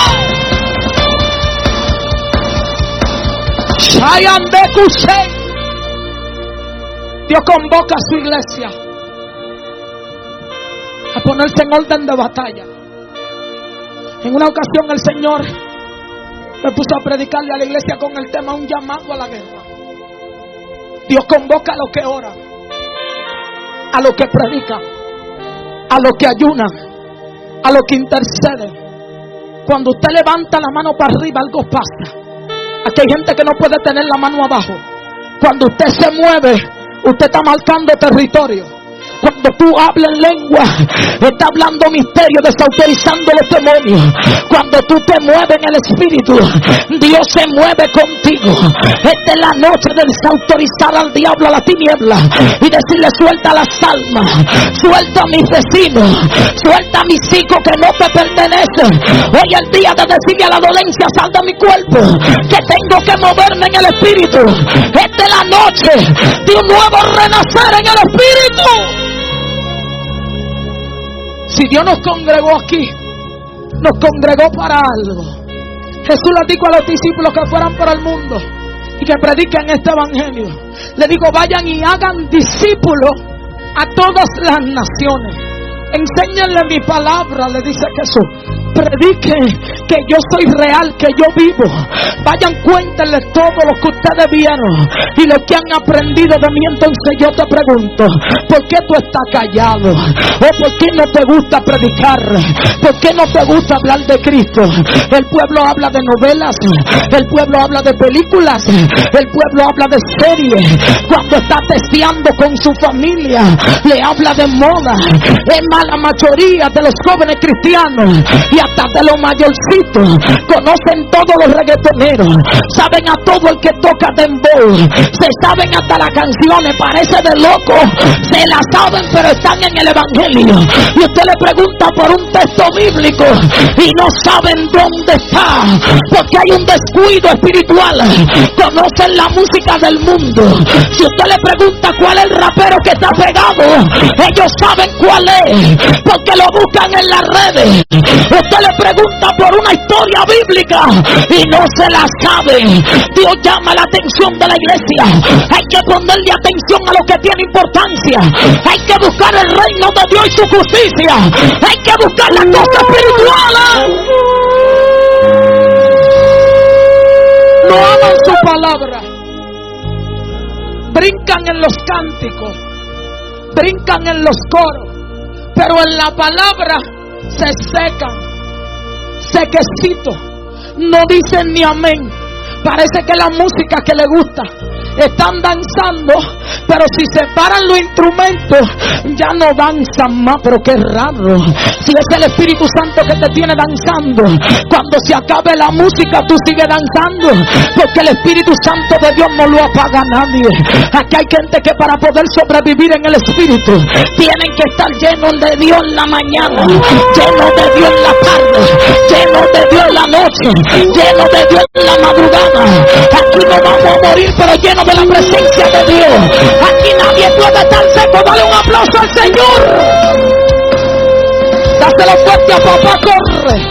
Dios convoca a su iglesia a ponerse en orden de batalla. En una ocasión el Señor me puso a predicarle a la iglesia con el tema un llamado a la guerra. Dios convoca a los que oran, a los que predican, a los que ayunan, a los que interceden. Cuando usted levanta la mano para arriba, algo pasa. Aquí hay gente que no puede tener la mano abajo. Cuando usted se mueve, usted está marcando territorio. Cuando tú hablas en lengua, está hablando misterio, desautorizando los demonios. Cuando tú te mueves en el espíritu, Dios se mueve contigo. Esta es la noche de desautorizar al diablo, a la tiniebla, y decirle: suelta las almas, suelta a mis vecinos, suelta a mis hijos que no te pertenecen. Hoy es el día de decirle a la dolencia: sal de mi cuerpo, que tengo que moverme en el espíritu. Esta es la noche de un nuevo renacer en el espíritu. Si Dios nos congregó aquí, nos congregó para algo. Jesús les dijo a los discípulos que fueran por el mundo y que prediquen este evangelio. Le digo: vayan y hagan discípulos a todas las naciones. Enséñenle mi palabra, le dice Jesús. Prediquen que yo soy real, que yo vivo. Vayan, cuéntenle todo lo que ustedes vieron y lo que han aprendido de mí. Entonces yo te pregunto, ¿por qué tú estás callado? ¿O por qué no te gusta predicar? ¿Por qué no te gusta hablar de Cristo? El pueblo habla de novelas, el pueblo habla de películas, el pueblo habla de series. Cuando está testeando con su familia, le habla de moda. Es más, la mayoría de los jóvenes cristianos y hasta de los mayorcitos conocen todos los reggaetoneros, saben a todo el que toca dembow, se saben hasta las canciones, parece de loco, se la saben, pero están en el evangelio. Y usted le pregunta por un texto bíblico y no saben dónde está, porque hay un descuido espiritual. Conocen la música del mundo. Si usted le pregunta cuál es el rapero que está pegado, ellos saben cuál es, porque lo buscan en las redes. Usted le pregunta por una historia bíblica y no se la sabe. Dios llama la atención de la iglesia. Hay que ponerle atención a lo que tiene importancia. Hay que buscar el reino de Dios y su justicia. Hay que buscar las cosas espirituales. No aman su palabra. Brincan en los cánticos, brincan en los coros, pero en la palabra se secan, sequecitos, no dicen ni amén. Parece que la música que le gusta, están danzando, pero si se paran los instrumentos ya no danzan más. Pero qué raro, si es el Espíritu Santo que te tiene danzando, cuando se acabe la música tú sigues danzando, porque el Espíritu Santo de Dios no lo apaga a nadie. Aquí hay gente que para poder sobrevivir en el Espíritu tienen que estar llenos de Dios en la mañana, llenos de Dios en la tarde, llenos de Dios en la noche, llenos de Dios en la madrugada. Aquí no vamos a morir, pero llenos de la presencia de Dios. Aquí nadie puede estar seco. Dale un aplauso al Señor. Dáselo fuerte a papá, corre.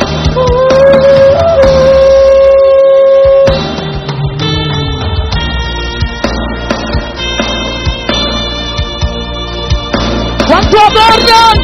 ¿Cuánto adoran?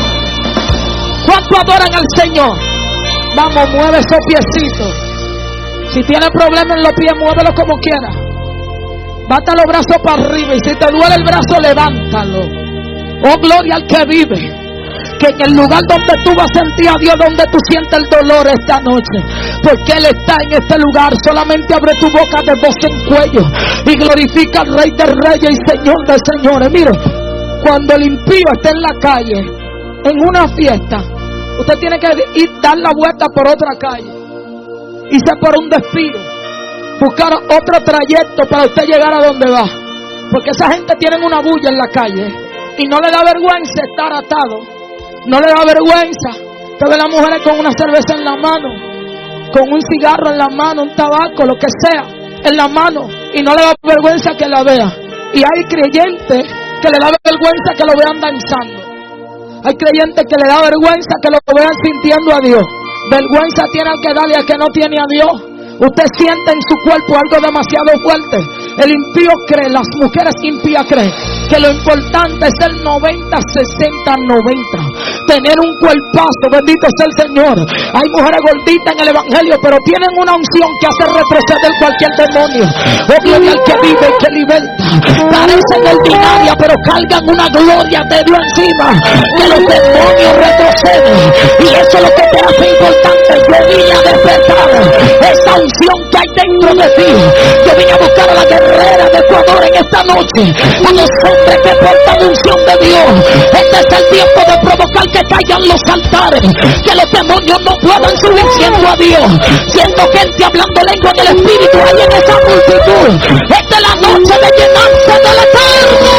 ¿Cuánto adoran al Señor? Vamos, mueve esos piecitos. Si tiene problemas en los pies, muévelo como quiera. Bata los brazos para arriba, y si te duele el brazo, levántalo. Oh, gloria al que vive. Que en el lugar donde tú vas a sentir a Dios, donde tú sientes el dolor esta noche, porque Él está en este lugar. Solamente abre tu boca de voz en cuello y glorifica al Rey de Reyes y Señor de Señores. Mire, cuando el impío esté en la calle, en una fiesta, usted tiene que ir, dar la vuelta por otra calle, irse por un despido, buscar otro trayecto para usted llegar a donde va, porque esa gente tiene una bulla en la calle y no le da vergüenza estar atado, no le da vergüenza que ve a las mujeres con una cerveza en la mano, con un cigarro en la mano, un tabaco, lo que sea en la mano, y no le da vergüenza que la vea. Y hay creyentes que le da vergüenza que lo vean danzando, hay creyentes que le da vergüenza que lo vean sintiendo a Dios. Vergüenza tiene al que darle al que no tiene a Dios. Usted siente en su cuerpo algo demasiado fuerte. El impío cree, las mujeres impías creen que lo importante es el noventa, sesenta, noventa. Tener un cuerpazo, bendito sea el Señor. Hay mujeres gorditas en el evangelio, pero tienen una unción que hace retroceder cualquier demonio. Oh, gloria al que vive y que liberta. Parecen ordinarias, pero cargan una gloria de Dios encima, que los demonios retroceden. Y eso es lo que te hace importante. Yo vine a despertar esa unción que hay dentro de ti. Yo vine a buscar a la guerrera de Ecuador en esta noche, a los hombres que portan unción de Dios. Este es el tiempo de provocar que caigan los altares, que los demonios no puedan subir siendo a Dios, siendo gente hablando lengua del Espíritu ahí en esa multitud. Esta es la noche de llenarse del Eterno.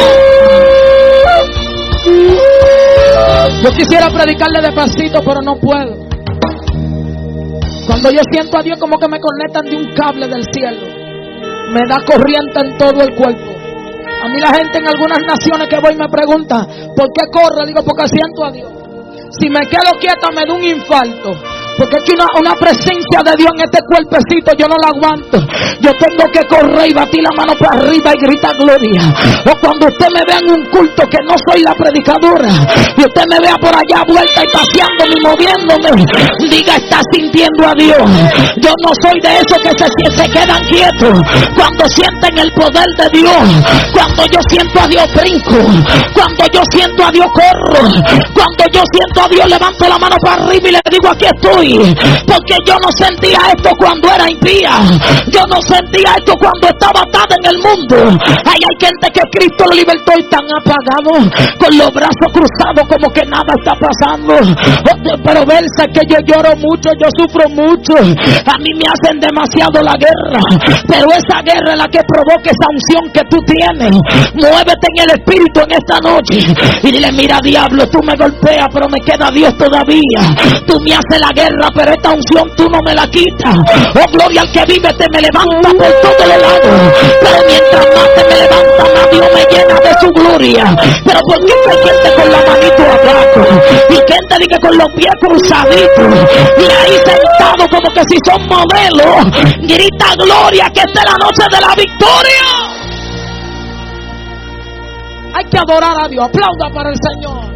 Yo quisiera predicarle despacito, pero no puedo. Cuando yo siento a Dios, como que me conectan de un cable del cielo, me da corriente en todo el cuerpo. A mí la gente en algunas naciones que voy me pregunta, ¿por qué corre? Digo, porque siento a Dios. Si me quedo quieta me da un infarto, Porque aquí una, una presencia de Dios en este cuerpecito yo no la aguanto. Yo tengo que correr y batir la mano para arriba y gritar gloria. O cuando usted me vea en un culto que no soy la predicadora y usted me vea por allá vuelta y paseándome y moviéndome, diga, está sintiendo a Dios. Yo no soy de esos que se, se quedan quietos. Cuando sienten el poder de Dios, cuando yo siento a Dios brinco, cuando yo siento a Dios corro, cuando yo siento a Dios levanto la mano para arriba y le digo, aquí estoy. Porque yo no sentía esto cuando era impía, yo no sentía esto cuando estaba atada en el mundo. Ay, hay gente que Cristo lo libertó y están apagados, con los brazos cruzados como que nada está pasando. Pero verse que yo lloro mucho, yo sufro mucho, a mí me hacen demasiado la guerra. Pero esa guerra es la que provoca esa unción que tú tienes. Muévete en el espíritu en esta noche y dile, mira diablo, tú me golpeas pero me queda Dios todavía. Tú me haces la guerra pero esta unción tú no me la quitas. Oh, gloria al que vive, te me levanta por todos los lados. Pero mientras más te me levanta, más Dios me llena de su gloria. Pero ¿por qué hay gente con la manito abajo? Y gente dice con los pies cruzaditos y ahí sentado como que si son modelos? Grita gloria, que esta es la noche de la victoria. Hay que adorar a Dios. Aplauda para el Señor.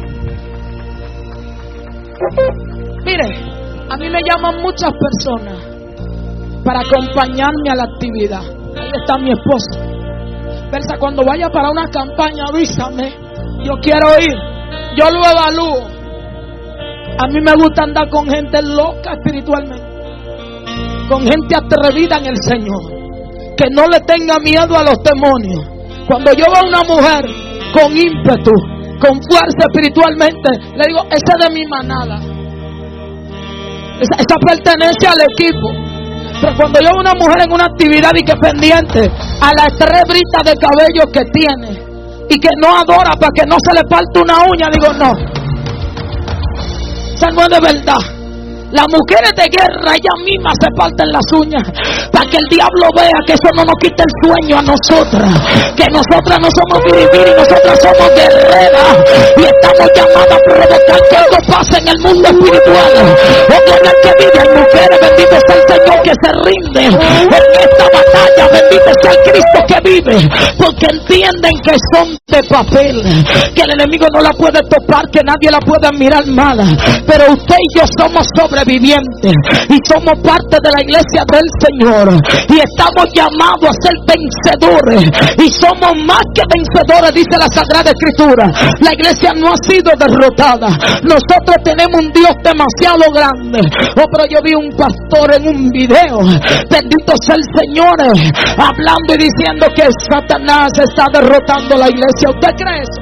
Mire, a mí me llaman muchas personas para acompañarme a la actividad. Ahí está mi esposo. Versa, cuando vaya para una campaña, avísame. Yo quiero ir. Yo lo evalúo. A mí me gusta andar con gente loca espiritualmente, con gente atrevida en el Señor, que no le tenga miedo a los demonios. Cuando yo veo a una mujer con ímpetu, con fuerza espiritualmente, le digo, esa es de mi manada, esa, esa pertenece al equipo. Pero cuando yo veo a una mujer en una actividad y que es pendiente a las tres britas de cabello que tiene y que no adora para que no se le parte una uña, digo, no, esa no es de verdad. Las mujeres de guerra, ellas mismas se parten las uñas para que el diablo vea que eso no nos quita el sueño a nosotras, que nosotras no somos biribiri, nosotras somos guerreras y estamos llamadas a provocar que algo pase en el mundo espiritual. Oh, gloria al que vive. Hay mujeres, bendito sea el Señor, que se rinden en esta batalla, bendito sea el Cristo que vive, porque entienden que son de papel, que el enemigo no la puede topar, que nadie la puede mirar mala. Pero usted y yo somos sobrevivientes y somos parte de la iglesia del Señor y estamos llamados a ser vencedores y somos más que vencedores, dice la Sagrada Escritura. La iglesia no ha sido derrotada. Nosotros tenemos un Dios demasiado grande. Oh, pero yo vi un pastor en un video, bendito sea el Señor, hablando y diciendo que Satanás está derrotando la iglesia. ¿Usted cree eso?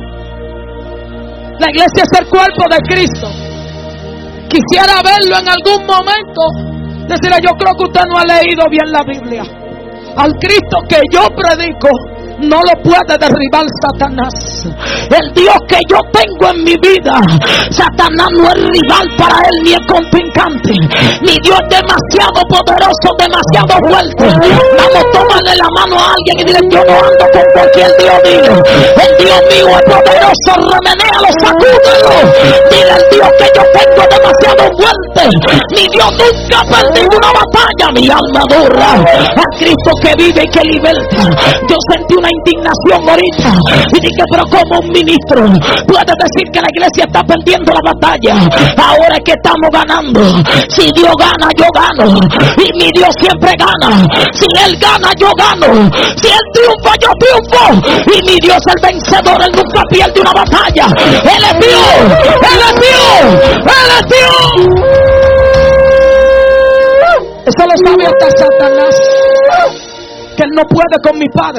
La iglesia es el cuerpo de Cristo. Quisiera verlo en algún momento, decirle, yo creo que usted no ha leído bien la Biblia. Al Cristo que yo predico no lo puede derribar Satanás. El Dios que yo tengo en mi vida, Satanás no es rival para él ni es contrincante. Mi Dios es demasiado poderoso, demasiado fuerte. Vamos, tómale la mano a alguien y dile, yo no ando con cualquier Dios. Dile, el Dios mío es poderoso, remenéalo, sacúdelo. Dile, el Dios que yo tengo es demasiado fuerte. Mi Dios nunca ha perdido una batalla. Mi alma adora a Cristo que vive y que liberta. Yo sentí una indignación ahorita y dije, pero como un ministro puede decir que la iglesia está perdiendo la batalla? Ahora es que estamos ganando. Si Dios gana, yo gano, y mi Dios siempre gana. Si Él gana, yo gano. Si Él triunfa, yo triunfo, y mi Dios es el vencedor. Él nunca pierde una batalla. Él es Dios, Él es Dios, Él es Dios. Eso lo sabe hasta Satanás, que Él no puede con mi Padre,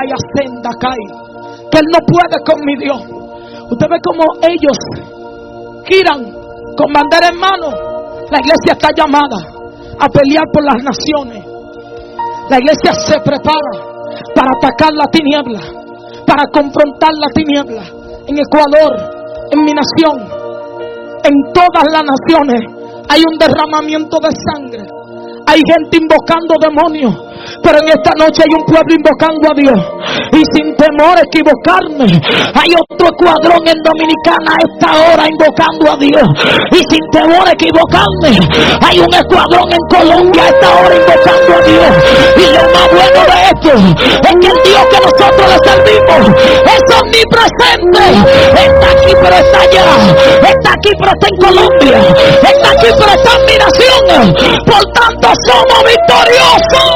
que Él no puede con mi Dios. Usted ve como ellos giran con bandera en mano. La iglesia está llamada a pelear por las naciones. La iglesia se prepara para atacar la tiniebla, para confrontar la tiniebla. En Ecuador, en mi nación, en todas las naciones hay un derramamiento de sangre. Hay gente invocando demonios Pero en esta noche hay un pueblo invocando a Dios. Y sin temor a equivocarme, hay otro escuadrón en Dominicana a esta hora invocando a Dios. Y sin temor a equivocarme, hay un escuadrón en Colombia a esta hora invocando a Dios. Y lo más bueno de esto es que el Dios que nosotros le servimos es omnipresente. Está aquí pero está allá. Está aquí pero está en Colombia. Está aquí pero está en mi nación. Por tanto somos victoriosos.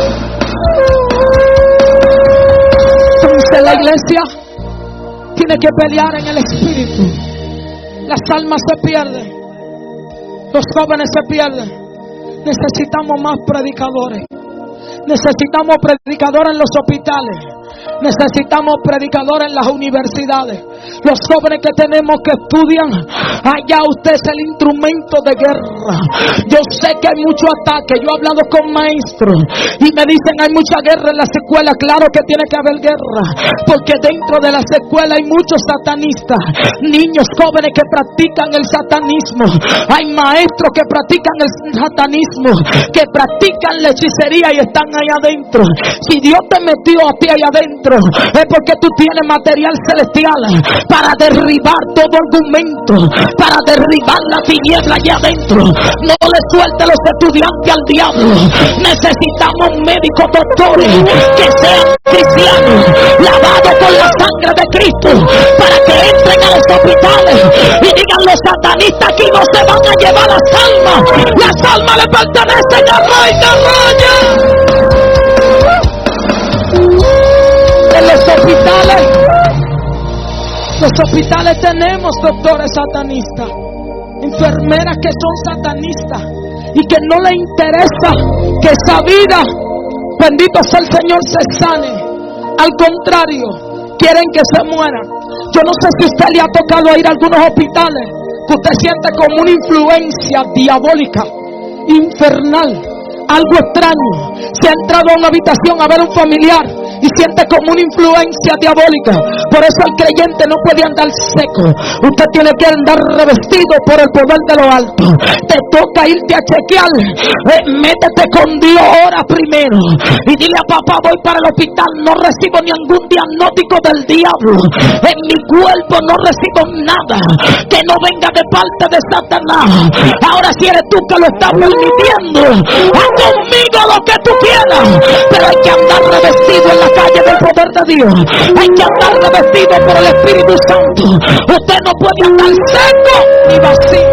Entonces la iglesia tiene que pelear en el espíritu. Las almas se pierden, los jóvenes se pierden. Necesitamos más predicadores. Necesitamos predicadores en los hospitales. Necesitamos predicadores en las universidades. Los jóvenes que tenemos que estudian, allá usted es el instrumento de guerra. Yo sé que hay mucho ataque. Yo he hablado con maestros y me dicen hay mucha guerra en las escuelas. Claro que tiene que haber guerra, porque dentro de las escuelas hay muchos satanistas, niños jóvenes que practican el satanismo. Hay maestros que practican el satanismo, que practican la hechicería y están ahí adentro. Si Dios te metió a ti ahí adentro, es porque tú tienes material celestial para derribar todo argumento, para derribar la tiniebla allá adentro. No le suelte los estudiantes al diablo. Necesitamos médicos, doctores que sean cristianos, lavados con la sangre de Cristo, para que entren a los hospitales y digan: los satanistas aquí no se van a llevar las almas, las almas le pertenecen a Rey de Reyes. En los hospitales, los hospitales tenemos doctores satanistas, enfermeras que son satanistas y que no le interesa que esa vida, bendito sea el Señor, se sane. Al contrario, quieren que se muera. Yo no sé si a usted le ha tocado ir a algunos hospitales que usted siente como una influencia diabólica, infernal, algo extraño. Se ha entrado a una habitación a ver a un familiar y siente como una influencia diabólica. Por eso el creyente no puede andar seco. Usted tiene que andar revestido por el poder de lo alto. Te toca irte a chequear. Eh, métete con Dios, ora primero y dile: a papá, voy para el hospital, no recibo ningún diagnóstico del diablo. En mi cuerpo no recibo nada que no venga de parte de Satanás. Ahora si eres tú que lo estás permitiendo, haz conmigo lo que tú quieras, pero hay que andar revestido en la calle del poder de Dios. Hay que andar revestido por el Espíritu Santo. Usted no puede andar seco ni vacío.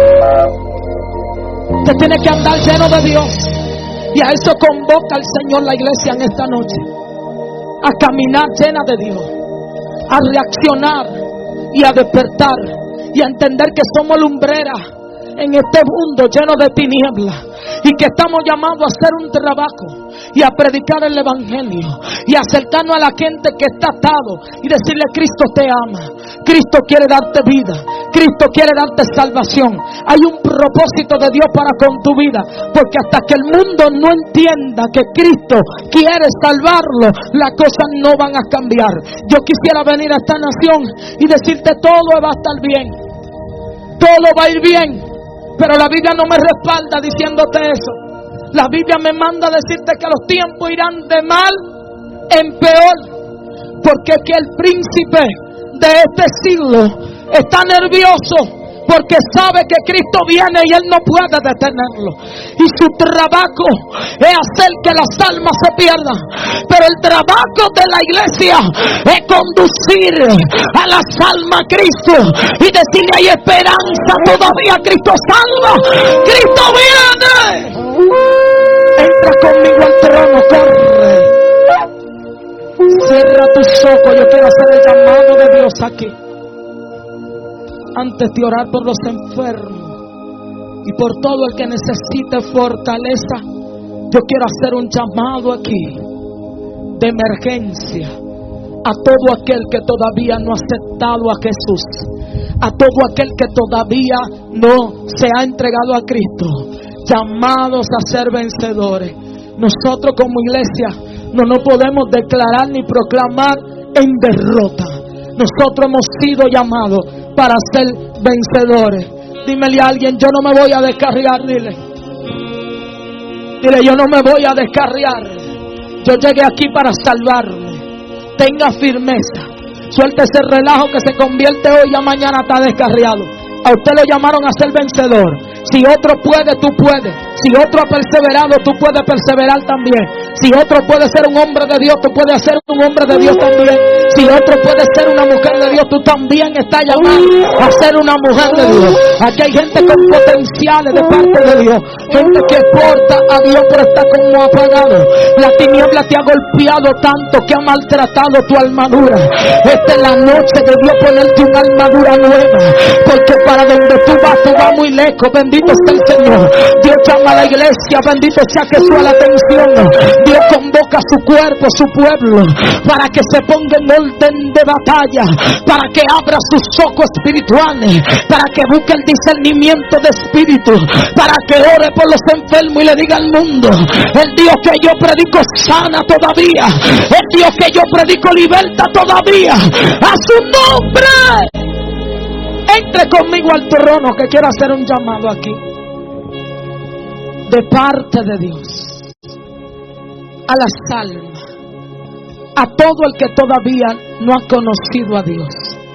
Usted tiene que andar lleno de Dios. Y a eso convoca el Señor la iglesia en esta noche, a caminar llena de Dios, a reaccionar y a despertar y a entender que somos lumbreras en este mundo lleno de tinieblas, y que estamos llamados a hacer un trabajo y a predicar el evangelio y acercarnos a la gente que está atado y decirle: Cristo te ama, Cristo quiere darte vida, Cristo quiere darte salvación. Hay un propósito de Dios para con tu vida, porque hasta que el mundo no entienda que Cristo quiere salvarlo, las cosas no van a cambiar. Yo quisiera venir a esta nación y decirte: todo va a estar bien, todo va a ir bien. Pero la Biblia no me respalda diciéndote eso. La Biblia me manda a decirte que los tiempos irán de mal en peor, porque que el príncipe de este siglo está nervioso, porque sabe que Cristo viene y él no puede detenerlo. Y su trabajo es hacer que las almas se pierdan. Pero el trabajo de la iglesia es conducir a las almas a Cristo y decirle: hay esperanza todavía, Cristo salva, Cristo viene. Entra conmigo al trono, corre. Cierra tus ojos, yo quiero hacer el llamado de Dios aquí. Antes de orar por los enfermos y por todo el que necesite fortaleza, yo quiero hacer un llamado aquí de emergencia a todo aquel que todavía no ha aceptado a Jesús, a todo aquel que todavía no se ha entregado a Cristo, llamados a ser vencedores. Nosotros como iglesia no nos podemos declarar ni proclamar en derrota. Nosotros hemos sido llamados para ser vencedores. Dímele a alguien: yo no me voy a descarriar. Dile, dile: yo no me voy a descarriar. Yo llegué aquí para salvarme. Tenga firmeza. Suelta ese relajo que se convierte hoy y mañana está descarriado. A usted lo llamaron a ser vencedor. Si otro puede, tú puedes. Si otro ha perseverado, tú puedes perseverar también. Si otro puede ser un hombre de Dios, tú puedes ser un hombre de Dios también. Si otro puede ser una mujer de Dios, tú también estás llamado a ser una mujer de Dios. Aquí hay gente con potenciales de parte de Dios. Gente que porta a Dios pero está como apagado. La tiniebla te ha golpeado tanto que ha maltratado tu armadura. Esta es la noche de Dios ponerte una armadura nueva. Porque para donde tú vas, tú vas muy lejos. Bendito sea el Señor. Dios llama a la iglesia. Bendito sea Jesús a la atención. Dios convoca a su cuerpo, su pueblo, para que se ponga en orden de batalla, para que abra sus ojos espirituales, para que busque el discernimiento de espíritu, para que ore por los enfermos y le diga al mundo: el Dios que yo predico sana todavía, el Dios que yo predico liberta todavía. A su nombre. Entre conmigo al trono, que quiero hacer un llamado aquí de parte de Dios a las almas, a todo el que todavía no ha conocido a Dios,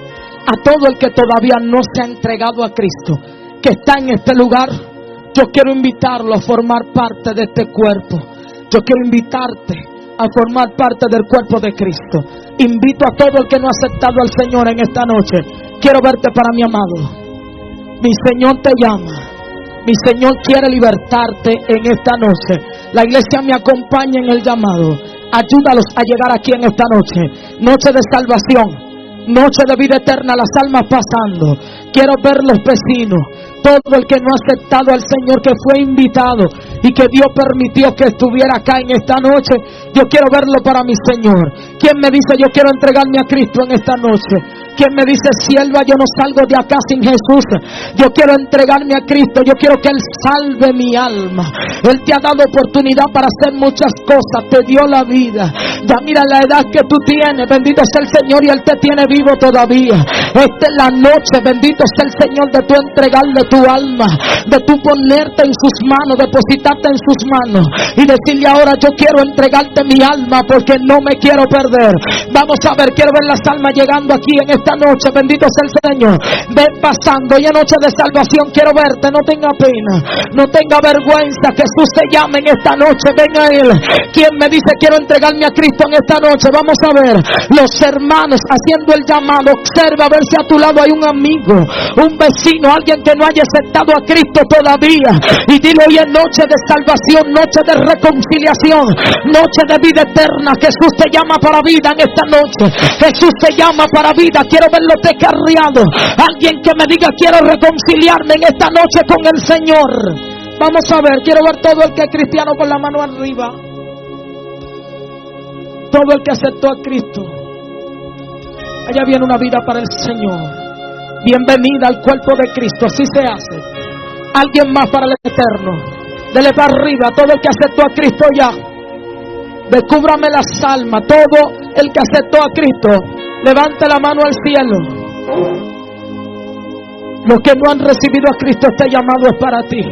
a todo el que todavía no se ha entregado a Cristo, que está en este lugar. Yo quiero invitarlo a formar parte de este cuerpo. Yo quiero invitarte a formar parte del cuerpo de Cristo. Invito a todo el que no ha aceptado al Señor en esta noche. Quiero verte para mi amado. Mi Señor te llama. Mi Señor quiere libertarte en esta noche. La iglesia me acompaña en el llamado. Ayúdalos a llegar aquí en esta noche. Noche de salvación. Noche de vida eterna. Las almas pasando. Quiero ver los vecinos. Todo el que no ha aceptado al Señor, que fue invitado y que Dios permitió que estuviera acá en esta noche. Yo quiero verlo para mi Señor. ¿Quién me dice yo quiero entregarme a Cristo en esta noche? ¿Quién me dice, sierva, yo no salgo de acá sin Jesús? Yo quiero entregarme a Cristo. Yo quiero que Él salve mi alma. Él te ha dado oportunidad para hacer muchas cosas. Te dio la vida. Ya mira la edad que tú tienes. Bendito sea el Señor y Él te tiene vivo todavía. Esta es la noche. Bendito sea el Señor de tu entregarle tu alma. De tu ponerte en sus manos. Depositarte en sus manos. Y decirle ahora, yo quiero entregarte mi alma porque no me quiero perder. Vamos a ver, quiero ver las almas llegando aquí en esta noche. Bendito sea el Señor. Ven pasando. Hoy es noche de salvación. Quiero verte. No tenga pena. No tenga vergüenza. Jesús te llama en esta noche. Ven a Él. ¿Quién me dice quiero entregarme a Cristo en esta noche? Vamos a ver. Los hermanos haciendo el llamado. Observa a ver si a tu lado hay un amigo, un vecino, alguien que no haya aceptado a Cristo todavía. Y dile: hoy es noche de salvación, noche de reconciliación, noche de vida eterna. Jesús te llama para vida en esta noche. Jesús te llama para vida. Quiero verlo descarriado. Alguien que me diga quiero reconciliarme en esta noche con el Señor. Vamos a ver, quiero ver todo el que es cristiano con la mano arriba. Todo el que aceptó a Cristo. Allá viene una vida para el Señor. Bienvenida al cuerpo de Cristo. Así se hace. Alguien más para el eterno. Dele para arriba. Todo el que aceptó a Cristo ya. Descúbrame las almas. Todo el que aceptó a Cristo, levante la mano al cielo. Los que no han recibido a Cristo, este llamado es para ti.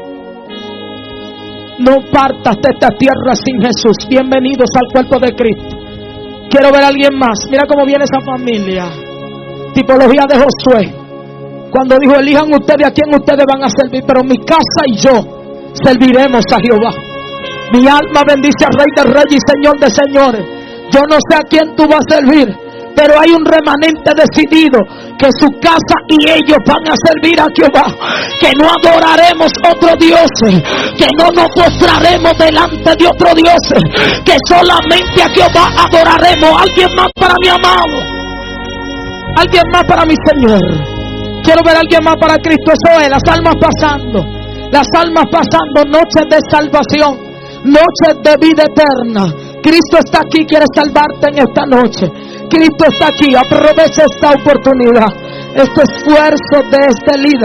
No partas de esta tierra sin Jesús. Bienvenidos al cuerpo de Cristo. Quiero ver a alguien más. Mira cómo viene esa familia. Tipología de Josué. Cuando dijo: elijan ustedes a quién ustedes van a servir, pero mi casa y yo serviremos a Jehová. Mi alma bendice al Rey de Reyes y Señor de Señores. Yo no sé a quién tú vas a servir, pero hay un remanente decidido que su casa y ellos van a servir a Jehová. Que no adoraremos otro Dios, que no nos postraremos delante de otro Dios, que solamente a Jehová adoraremos. Alguien más para mi amado, alguien más para mi Señor. Quiero ver a alguien más para Cristo. Eso es, las almas pasando, las almas pasando, noches de salvación, noches de vida eterna. Cristo está aquí, quiere salvarte en esta noche. Cristo está aquí, aprovecha esta oportunidad. Este esfuerzo de este líder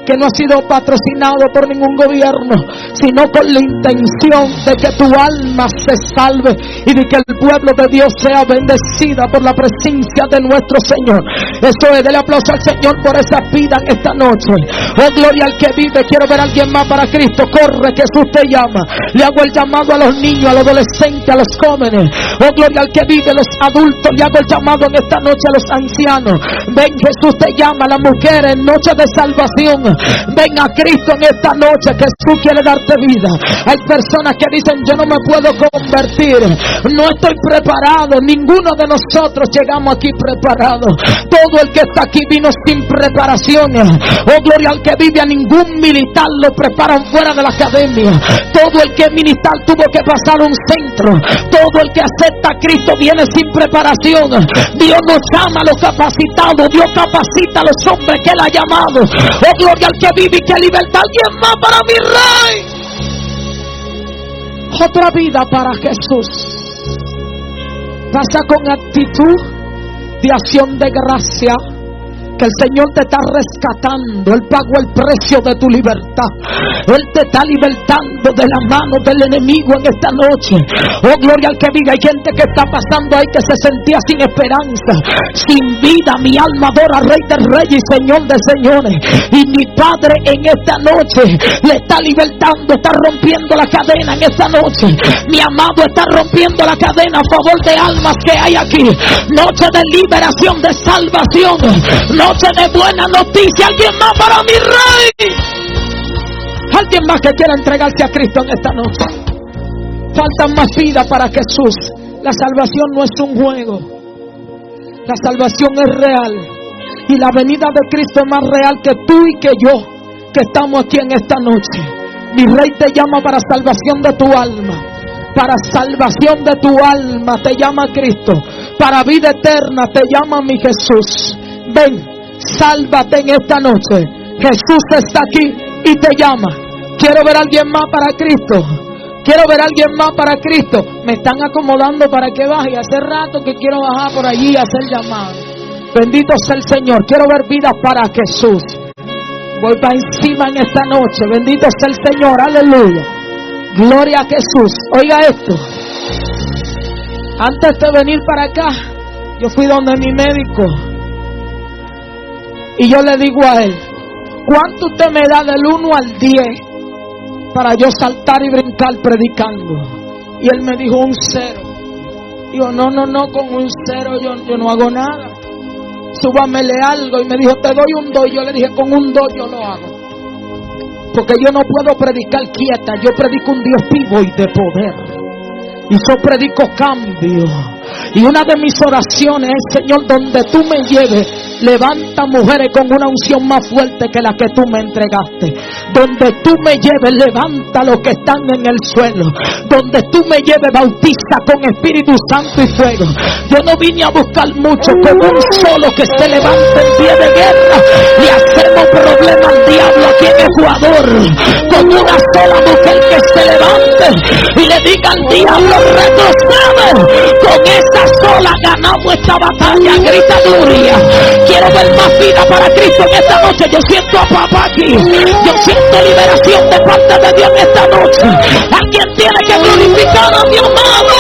que no ha sido patrocinado por ningún gobierno, sino con la intención de que tu alma se salve y de que el pueblo de Dios sea bendecida por la presencia de nuestro Señor. Eso es, dele aplauso al Señor por esa vida en esta noche. Oh, gloria al que vive. Quiero ver a alguien más para Cristo. Corre, Jesús te llama. Le hago el llamado a los niños, a los adolescentes, a los jóvenes. Oh, gloria al que vive, los adultos. Le hago el llamado en esta noche a los ancianos. Ven, Jesús te llama. Las mujeres, noche de salvación. Ven a Cristo en esta noche. Jesús quiere darte vida. Hay personas que dicen, yo no me puedo convertir, no estoy preparado. Ninguno de nosotros llegamos aquí preparados. Todo el que está aquí vino sin preparaciones. Oh, gloria al que vive. A ningún militar lo preparan fuera de la academia. Todo el que es militar tuvo que pasar un centro. Todo el que acepta a Cristo viene sin preparación. Dios nos ama a los capacitados. Dios capacita a los hombres que Él ha llamado. Oh, gloria al que vive y que libertad. Alguien más para mi Rey. Otra vida para Jesús. Pasa con actitud de acción de gracia, que el Señor te está rescatando. Él pagó el precio de tu libertad. Él te está libertando de las manos del enemigo en esta noche. Oh, gloria al que vive. Hay gente que está pasando ahí que se sentía sin esperanza, sin vida. Mi alma adora al Rey de Reyes y Señor de Señores. Y mi Padre en esta noche le está libertando, está rompiendo la cadena en esta noche. Mi amado está rompiendo la cadena a favor de almas que hay aquí. Noche de liberación, de salvación. Noche de buena noticia. Alguien más para mi Rey. Alguien más que quiera entregarse a Cristo en esta noche. Faltan más vidas para Jesús. La salvación no es un juego. La salvación es real. Y la venida de Cristo es más real que tú y que yo, que estamos aquí en esta noche. Mi Rey te llama para salvación de tu alma. Para salvación de tu alma te llama Cristo. Para vida eterna te llama mi Jesús. Ven, sálvate en esta noche. Jesús está aquí y te llama. Quiero ver a alguien más para Cristo. Quiero ver a alguien más para Cristo. Me están acomodando para que baje. Hace rato que quiero bajar por allí y hacer llamado. Bendito sea el Señor. Quiero ver vidas para Jesús. Voy para encima en esta noche. Bendito sea el Señor. Aleluya. Gloria a Jesús. Oiga esto. Antes de venir para acá, yo fui donde mi médico. Y yo le digo a él, ¿cuánto usted me da del uno al diez para yo saltar y brincar predicando? Y él me dijo un cero. Digo, no, no, no, con un cero yo, yo no hago nada. Súbamele algo. Y me dijo, te doy un dos. Y yo le dije, con un dos yo lo hago. Porque yo no puedo predicar quieta. Yo predico un Dios vivo y de poder. Y yo predico cambio. Y una de mis oraciones es, Señor, donde tú me lleves, levanta mujeres con una unción más fuerte que la que tú me entregaste. Donde tú me lleves, levanta los que están en el suelo. Donde tú me lleves, bautiza con Espíritu Santo y fuego. Yo no vine a buscar mucho, con un solo que se levante en pie de guerra. Y hacemos problema al diablo aquí en Ecuador. Con una sola mujer que se levante y le diga al diablo, retrocede. Con esa sola ganamos esta batalla. Grita gloria. Quiero ver más vida para Cristo en esta noche. Yo siento a papá aquí. Yo siento liberación de parte de Dios en esta noche. Alguien tiene que glorificar a mi amado.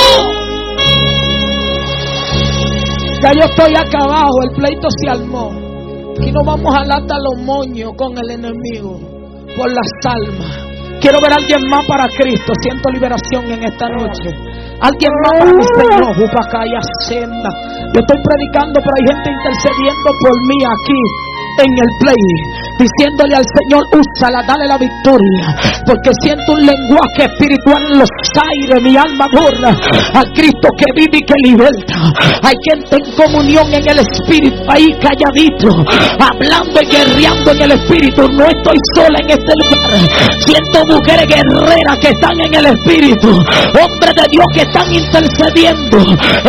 Ya yo estoy acá abajo. El pleito se armó. Aquí no vamos a hablar de los moños con el enemigo por las almas. Quiero ver a alguien más para Cristo. Siento liberación en esta noche. Alguien más para mi Señor. Jupacaya senda. Yo estoy predicando, pero hay gente intercediendo por mí aquí en el play, diciéndole al Señor, úsala, dale la victoria, porque siento un lenguaje espiritual en los aires. Mi alma adora al Cristo que vive y que liberta. Hay gente en comunión en el Espíritu, ahí calladito, hablando y guerreando en el Espíritu. No estoy sola en este lugar. Siento mujeres guerreras que están en el Espíritu, hombres de Dios que están intercediendo. En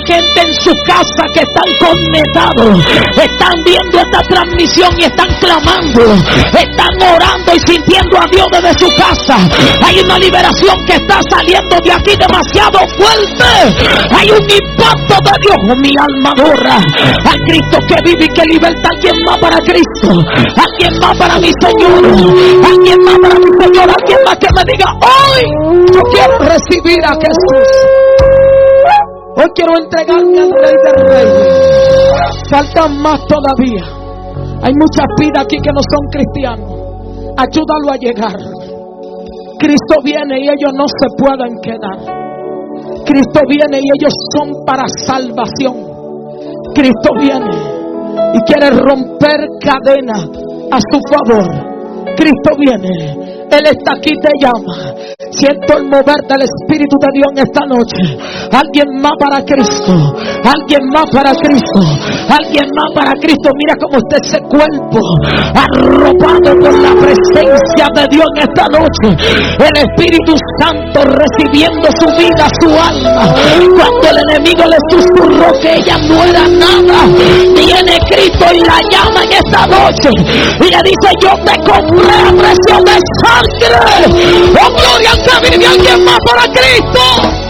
gente en su casa que están conectados, están viendo esta transmisión y están clamando, están orando y sintiendo a Dios desde su casa. Hay una liberación que está saliendo de aquí demasiado fuerte. Hay un impacto de Dios. Mi alma adora a Cristo que vive y que liberta. Alguien más para Cristo, alguien más para mi Señor, alguien más para mi Señor, alguien más que me diga: hoy yo quiero recibir a Jesús. Hoy quiero entregarme al Rey de Reyes. Faltan más todavía. Hay muchas vidas aquí que no son cristianos. Ayúdalo a llegar. Cristo viene y ellos no se pueden quedar. Cristo viene y ellos son para salvación. Cristo viene y quiere romper cadenas a su favor. Cristo viene. Él está aquí, te llama. Siento el mover del Espíritu de Dios en esta noche. Alguien más para Cristo, alguien más para Cristo, alguien más para Cristo. Mira cómo está ese cuerpo arropado por la presencia de Dios en esta noche. El Espíritu Santo recibiendo su vida, su alma. Cuando el enemigo le susurró que ella no era nada, viene Cristo y la llama en esta noche y le dice: yo te compré a precio de sangre. Oh, gloria al que vive. Alguien más para Cristo.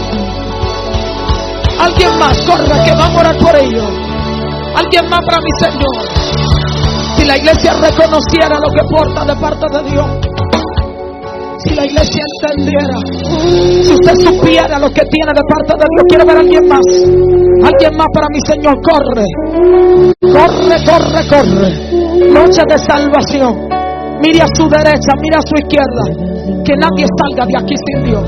Alguien más, corre que vamos a orar por ellos. Alguien más para mi Señor. Si la iglesia reconociera lo que porta de parte de Dios, si la iglesia entendiera, si usted supiera lo que tiene de parte de Dios. Quiero ver a alguien más. Alguien más para mi Señor. Corre, corre, corre, corre. Noche de salvación. Mire a su derecha, mire a su izquierda. Que nadie salga de aquí sin Dios.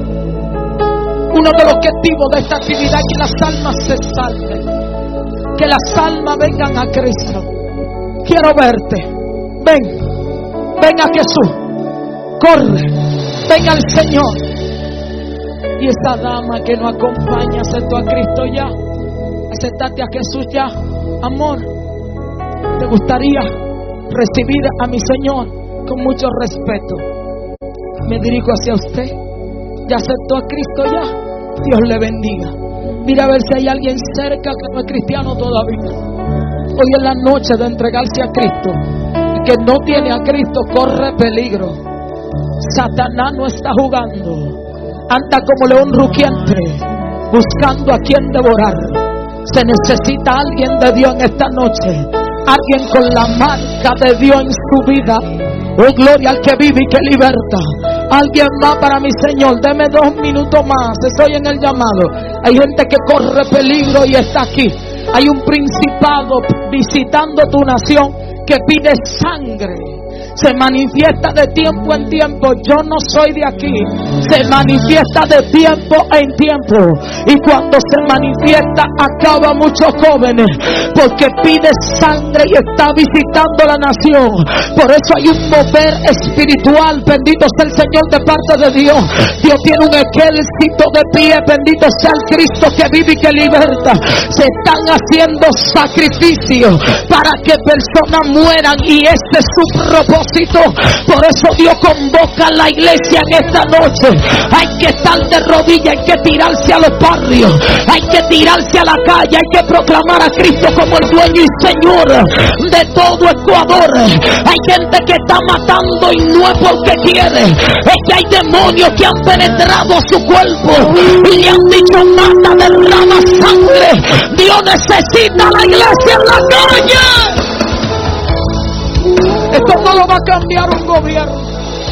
Uno de los objetivos de esta actividad es que las almas se salven, que las almas vengan a Cristo. Quiero verte. Ven, ven a Jesús. Corre, ven al Señor. Y esa dama que nos acompaña aceptó a Cristo ya. Aceptaste a Jesús ya. Amor, ¿te gustaría recibir a mi Señor? Con mucho respeto me dirijo hacia usted. ¿Ya aceptó a Cristo ya? Dios le bendiga. Mira a ver si hay alguien cerca que no es cristiano todavía. Hoy es la noche de entregarse a Cristo. El que no tiene a Cristo corre peligro. Satanás no está jugando. Anda como león rugiente, buscando a quien devorar. Se necesita alguien de Dios en esta noche. Alguien con la marca de Dios en su vida. Oh, gloria al que vive y que liberta. Alguien más para mi Señor. Deme dos minutos más. Estoy en el llamado. Hay gente que corre peligro y está aquí. Hay un principado visitando tu nación que pide sangre. Se manifiesta de tiempo en tiempo. Yo no soy de aquí. Se manifiesta de tiempo en tiempo. Y cuando se manifiesta acaba muchos jóvenes, porque pide sangre y está visitando la nación. Por eso hay un mover espiritual. Bendito sea el Señor de parte de Dios. Dios tiene un ejército de pie. Bendito sea el Cristo que vive y que liberta. Se están haciendo sacrificios para que personas mueran, y ese es su propósito. Por eso Dios convoca a la iglesia en esta noche. Hay que estar de rodillas, hay que tirarse a los barrios, hay que tirarse a la calle, hay que proclamar a Cristo como el dueño y Señor de todo Ecuador. Hay gente que está matando y no es porque quiere, es que hay demonios que han penetrado a su cuerpo y le han dicho: mata, derrama sangre. Dios necesita a la iglesia en la calle. Esto no lo va a cambiar un gobierno.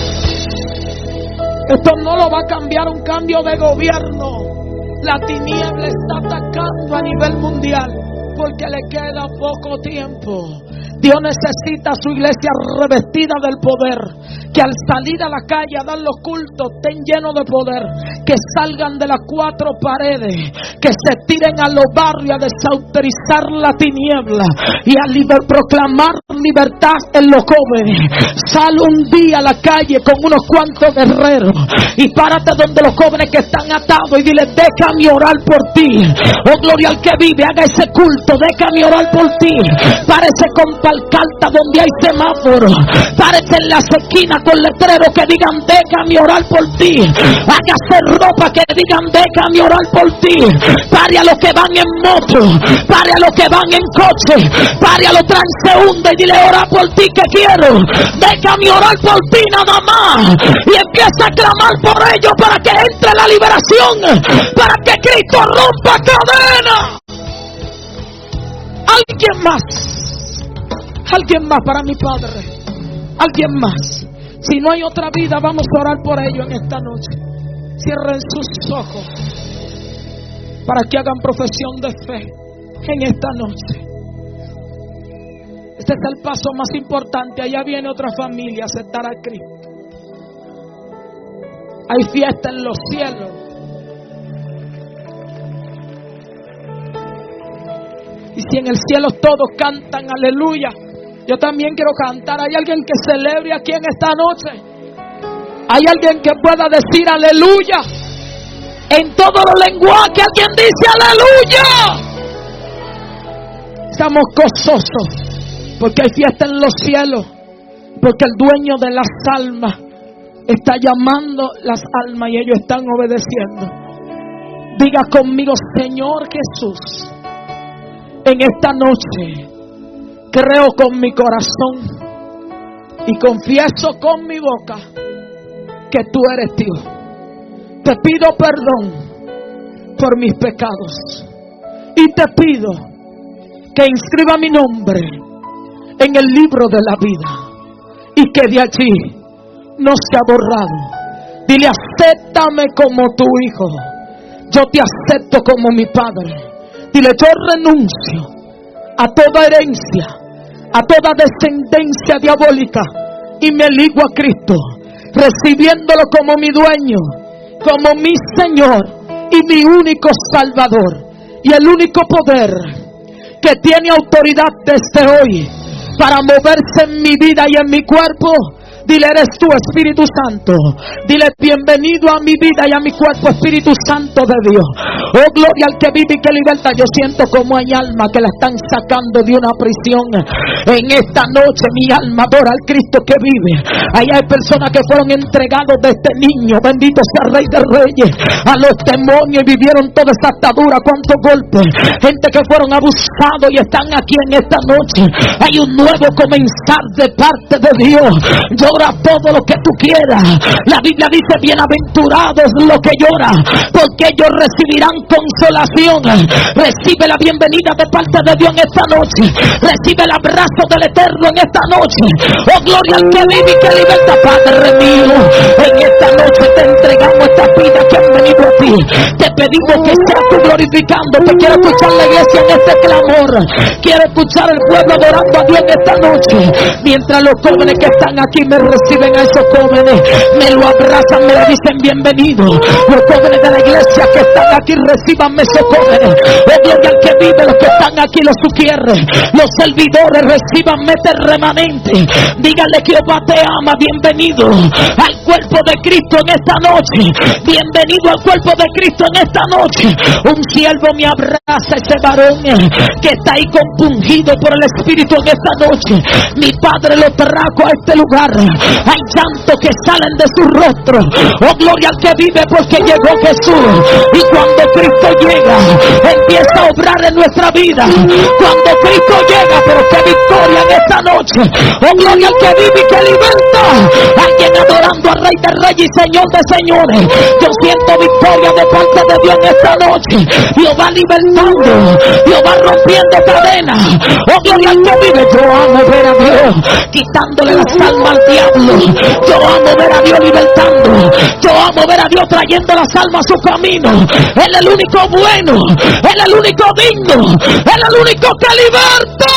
Esto no lo va a cambiar un cambio de gobierno. La tiniebla está atacando a nivel mundial porque le queda poco tiempo. Dios necesita a su iglesia revestida del poder, que al salir a la calle a dar los cultos estén llenos de poder, que salgan de las cuatro paredes, que se tiren a los barrios a desautorizar la tiniebla y a liber, proclamar libertad en los jóvenes. Sal un día a la calle con unos cuantos guerreros y párate donde los jóvenes que están atados y dile: déjame orar por ti. Oh, gloria al que vive, haga ese culto, déjame orar por ti. Párese con alcalta donde hay semáforos, párese en las esquinas con letreros que digan: déjame orar por ti. Hágase ropa que digan déjame orar por ti. Pare a los que van en moto, pare a los que van en coche, pare a los transeúntes y dile orar por ti que quiero. Déjame orar por ti nada más. Y empieza a clamar por ellos para que entre la liberación, para que Cristo rompa cadena. Alguien más, alguien más para mi Padre, alguien más. Si no hay otra vida, vamos a orar por ellos en esta noche. Cierren sus ojos para que hagan profesión de fe en esta noche. Este es el paso más importante. Allá viene otra familia a aceptar a Cristo. Hay fiesta en los cielos. Y si en el cielo todos cantan aleluya, yo también quiero cantar. ¿Hay alguien que celebre aquí en esta noche? ¿Hay alguien que pueda decir aleluya? En todos los lenguajes alguien dice aleluya. Estamos gozosos porque hay fiesta en los cielos, porque el dueño de las almas está llamando las almas y ellos están obedeciendo. Diga conmigo, Señor Jesús, en esta noche creo con mi corazón y confieso con mi boca que tú eres Dios. Te pido perdón por mis pecados y te pido que inscriba mi nombre en el libro de la vida y que de allí no sea borrado. Dile, acéptame como tu hijo. Yo te acepto como mi Padre. Dile, yo renuncio a toda herencia, a toda descendencia diabólica y me ligo a Cristo, recibiéndolo como mi dueño, como mi Señor y mi único Salvador. Y el único poder que tiene autoridad desde hoy para moverse en mi vida y en mi cuerpo, dile, eres tú, Espíritu Santo. Dile, bienvenido a mi vida y a mi cuerpo, Espíritu Santo de Dios. Oh, gloria al que vive y que liberta. Yo siento como hay alma que la están sacando de una prisión. En esta noche mi alma adora al Cristo que vive. Ahí hay personas que fueron entregados de este niño, bendito sea Rey de Reyes, a los demonios y vivieron toda esa atadura, cuántos golpes. Gente que fueron abusados y están aquí en esta noche. Hay un nuevo comenzar de parte de Dios. Yo todo lo que tú quieras. La Biblia dice, bienaventurados los que lloran, porque ellos recibirán consolación. Recibe la bienvenida de parte de Dios en esta noche. Recibe el abrazo del Eterno en esta noche. Oh, gloria al que vive y que liberta. Padre mío, en esta noche te entregamos esta vida que han venido a ti. Te pedimos que seas tú glorificándote. Quiero escuchar la iglesia en este clamor. Quiero escuchar el pueblo adorando a Dios en esta noche. Mientras los jóvenes que están aquí me reciben a esos jóvenes, me lo abrazan, me le dicen bienvenido. Los jóvenes de la iglesia que están aquí, recíbanme esos jóvenes. Oh, gloria al que vive, los que están aquí, los suquierres, los servidores, recíbanme este remanente. Díganle que Jehová te ama. Bienvenido al cuerpo de Cristo en esta noche. Bienvenido al cuerpo de Cristo en esta noche. Un siervo me abraza, ese varón que está ahí compungido por el Espíritu en esta noche. Mi Padre lo trajo a este lugar. Hay llanto que salen de su rostro. Oh, gloria al que vive, porque llegó Jesús. Y cuando Cristo llega, empieza a obrar en nuestra vida. Cuando Cristo llega, pero qué victoria en esta noche. Oh, gloria al que vive y que liberta. Alguien adorando al Rey de Reyes y Señor de Señores. Yo siento victoria de parte de Dios en esta noche. Dios va libertando, Dios va rompiendo cadenas. Oh, gloria al que vive. Yo amo ver a Dios quitándole las almas al diablo. Yo amo ver a Dios libertando. Yo amo ver a Dios trayendo las almas a su camino. Él es el único bueno, Él es el único digno, Él es el único que liberta.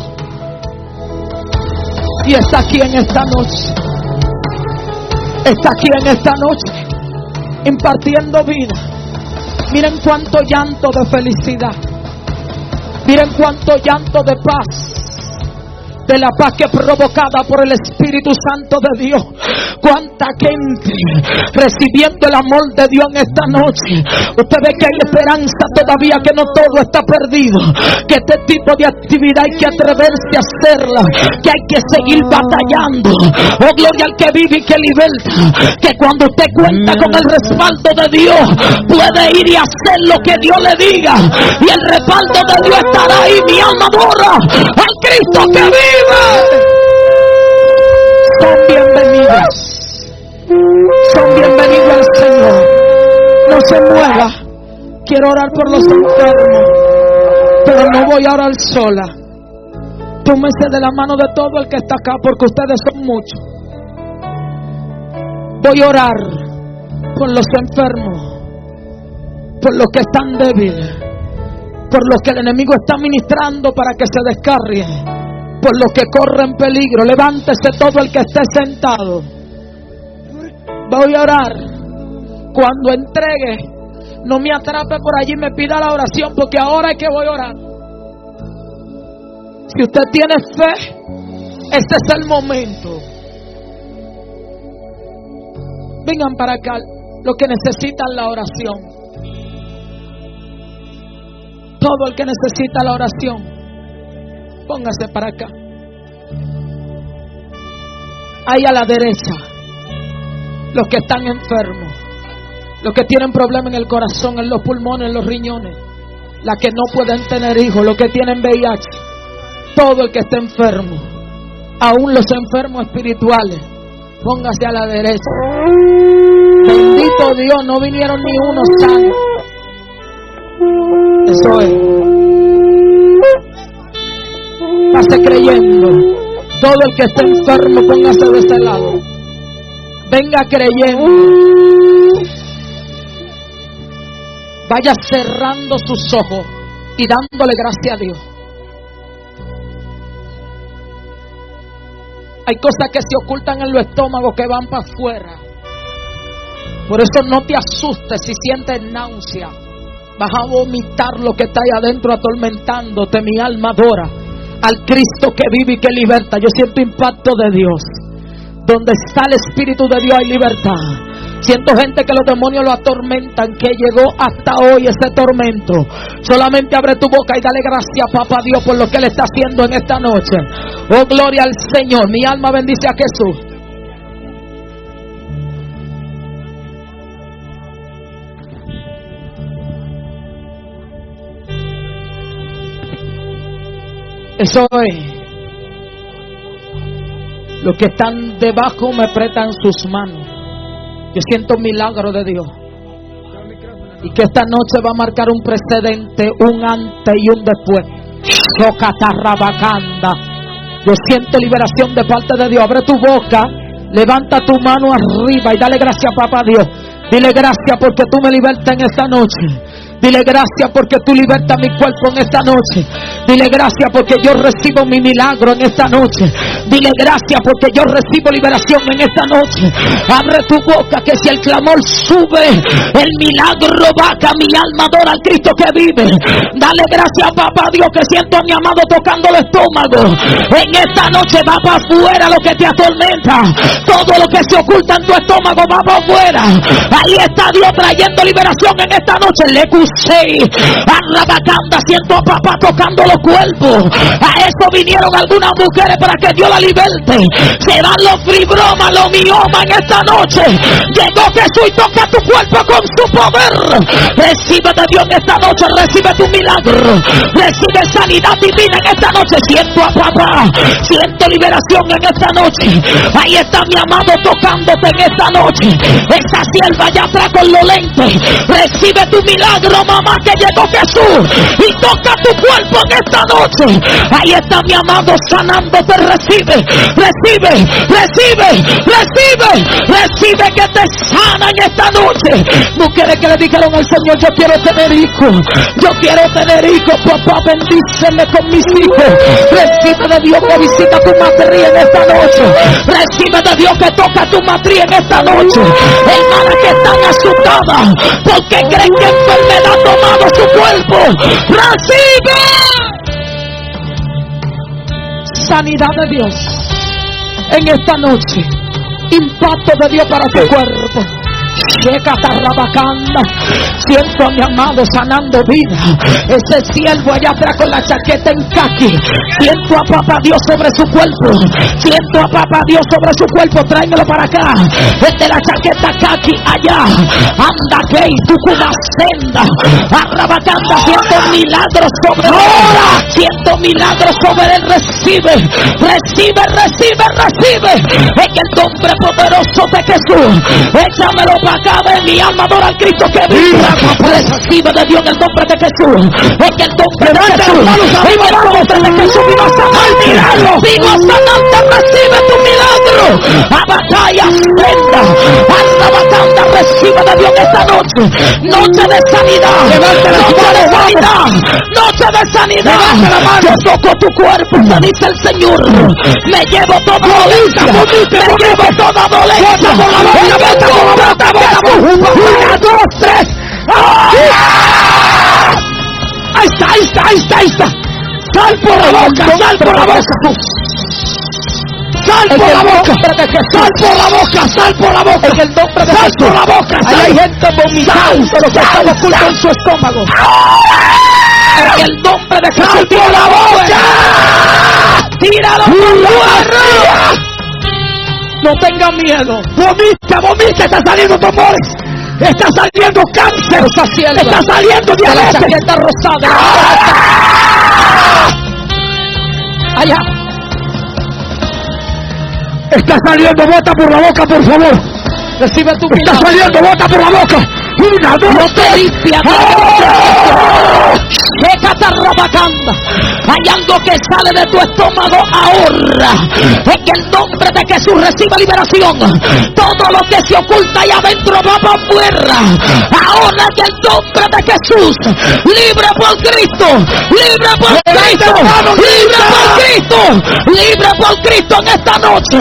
Y está aquí en esta noche. Está aquí en esta noche impartiendo vida. Miren cuánto llanto de felicidad. Miren cuánto llanto de paz. de la paz que es provocada por el Espíritu Santo de Dios. Cuánta gente recibiendo el amor de Dios en esta noche. Usted ve que hay esperanza todavía, que no todo está perdido, que este tipo de actividad hay que atreverse a hacerla, que hay que seguir batallando. Oh, gloria al que vive y que liberta, que cuando usted cuenta con el respaldo de Dios, puede ir y hacer lo que Dios le diga, y el respaldo de Dios estará ahí. Mi alma adora al Cristo que vive. Son bienvenidos, son bienvenidos al Señor. No se mueva. Quiero orar por los enfermos, pero no voy a orar sola. Tómese de la mano de todo el que está acá, porque ustedes son muchos. Voy a orar por los enfermos, por los que están débiles, por los que el enemigo está ministrando para que se descarguen, por los que corren peligro. Levántese todo el que esté sentado. Voy a orar. Cuando entregue, no me atrape por allí y me pida la oración, porque ahora es que voy a orar. Si usted tiene fe, este es el momento. Vengan para acá los que necesitan la oración. Todo el que necesita la oración, póngase para acá. Ahí a la derecha, los que están enfermos, los que tienen problemas en el corazón, en los pulmones, en los riñones, las que no pueden tener hijos, los que tienen V I H, todo el que esté enfermo, aún los enfermos espirituales, póngase a la derecha. Bendito Dios, no vinieron ni uno sano. Eso es. Pase creyendo. Todo el que esté enfermo, póngase de ese lado. Venga creyendo. Vaya cerrando sus ojos y dándole gracias a Dios. Hay cosas que se ocultan en los estómagos que van para afuera. Por eso no te asustes si sientes náusea. Vas a vomitar lo que está ahí adentro atormentándote. Mi alma adora al Cristo que vive y que liberta. Yo siento impacto de Dios. Donde está el Espíritu de Dios hay libertad. Siento gente que los demonios lo atormentan, que llegó hasta hoy ese tormento. Solamente abre tu boca y dale gracias, papá Dios, por lo que Él está haciendo en esta noche. Oh, gloria al Señor. Mi alma bendice a Jesús. Eso es. Los que están debajo me apretan sus manos. Yo siento un milagro de Dios. Y que esta noche va a marcar un precedente, un antes y un después. Shokatarrabacanda. Yo siento liberación de parte de Dios. Abre tu boca, levanta tu mano arriba y dale gracias, papá Dios. Dile gracias porque tú me libertas en esta noche. Dile gracias porque tú libertas mi cuerpo en esta noche. Dile gracias porque yo recibo mi milagro en esta noche. Dile gracias porque yo recibo liberación en esta noche. Abre tu boca, que si el clamor sube, el milagro baja. Mi alma adora al Cristo que vive. Dale gracias, papá Dios, que siento a mi amado tocando el estómago. En esta noche va para afuera lo que te atormenta. Todo lo que se oculta en tu estómago va para afuera. Ahí está Dios trayendo liberación en esta noche. Le Arrabacanda, siento a papá tocando los cuerpos. A eso vinieron algunas mujeres para que Dios la liberte. Se dan los fibromas, los miomas en esta noche. Llegó Jesús y toca tu cuerpo con su poder. Recibe de Dios en esta noche, recibe tu milagro. Recibe sanidad divina en esta noche. Siento a papá, siento liberación en esta noche. Ahí está mi amado tocándote en esta noche. Esa sierva allá atrás con los lentes. Recibe tu milagro, mamá, que llegó Jesús y toca tu cuerpo en esta noche. Ahí está mi amado sanándote. Recibe, recibe, recibe, recibe, recibe que te sana en esta noche. Mujeres que le dijeron al Señor: yo quiero tener hijos, yo quiero tener hijos, papá, bendíceme con mis hijos. Recibe de Dios que visita tu matriz en esta noche. Recibe de Dios que toca tu matriz en esta noche. Hermanas que están asustadas porque creen que enfermedad ha tomado su cuerpo, recibe sanidad de Dios en esta noche. Impacto de Dios para tu cuerpo. Siento a mi amado sanando vida. Ese siervo allá atrás con la chaqueta en caqui. Siento a papá Dios sobre su cuerpo. Siento a papá Dios sobre su cuerpo. Tráemelo para acá. El de la chaqueta caqui allá. Anda que tú una senda. Arrabacanda. Siento milagros sobre él. Siento milagros sobre él. Recibe, recibe, recibe, recibe. En el nombre poderoso de Jesús. Échamelo para acá. De mi alma adora al Cristo que vive. Recibe de Dios en el nombre de Jesús. En el nombre de Jesús. En el nombre de Jesús. Viva sanante. Viva sanante. Recibe tu milagro. A batalla senda. Arrabacanda. Recibe de Dios esta noche. Noche de sanidad. Noche de sanidad. Noche de sanidad. Yo toco tu cuerpo. Te dice el Señor. Me llevo toda dolencia. Me llevo toda dolencia. Una, dos, tres. ¡Ah! Ahí está, ahí está, ahí está, ahí está. Sal por la boca, sal por la boca. Sal por la boca, sal por la boca, sal por la boca. En el nombre de Jesús. Sal por la boca. Ahí hay gente vomitando lo que está oculto en su estómago. En el nombre de Jesús. Sal por la boca. Tíralo por la boca. No tenga miedo. Vomita, vomita, está saliendo tumores. Está saliendo cáncer. Está saliendo diabetes. Está rosada. Allá. Está saliendo, bota por la boca, por favor. Recibe tu milagro. Está saliendo, bota por la boca. Una, dos, no te limpia. Hay algo que sale de tu estómago ahora. En el nombre de Jesús reciba liberación. Todo lo que se oculta ahí adentro va para afuera. Ahora en el nombre de Jesús. Libre por Cristo. Libre por Cristo. Libre por Cristo. Libre por Cristo en esta noche.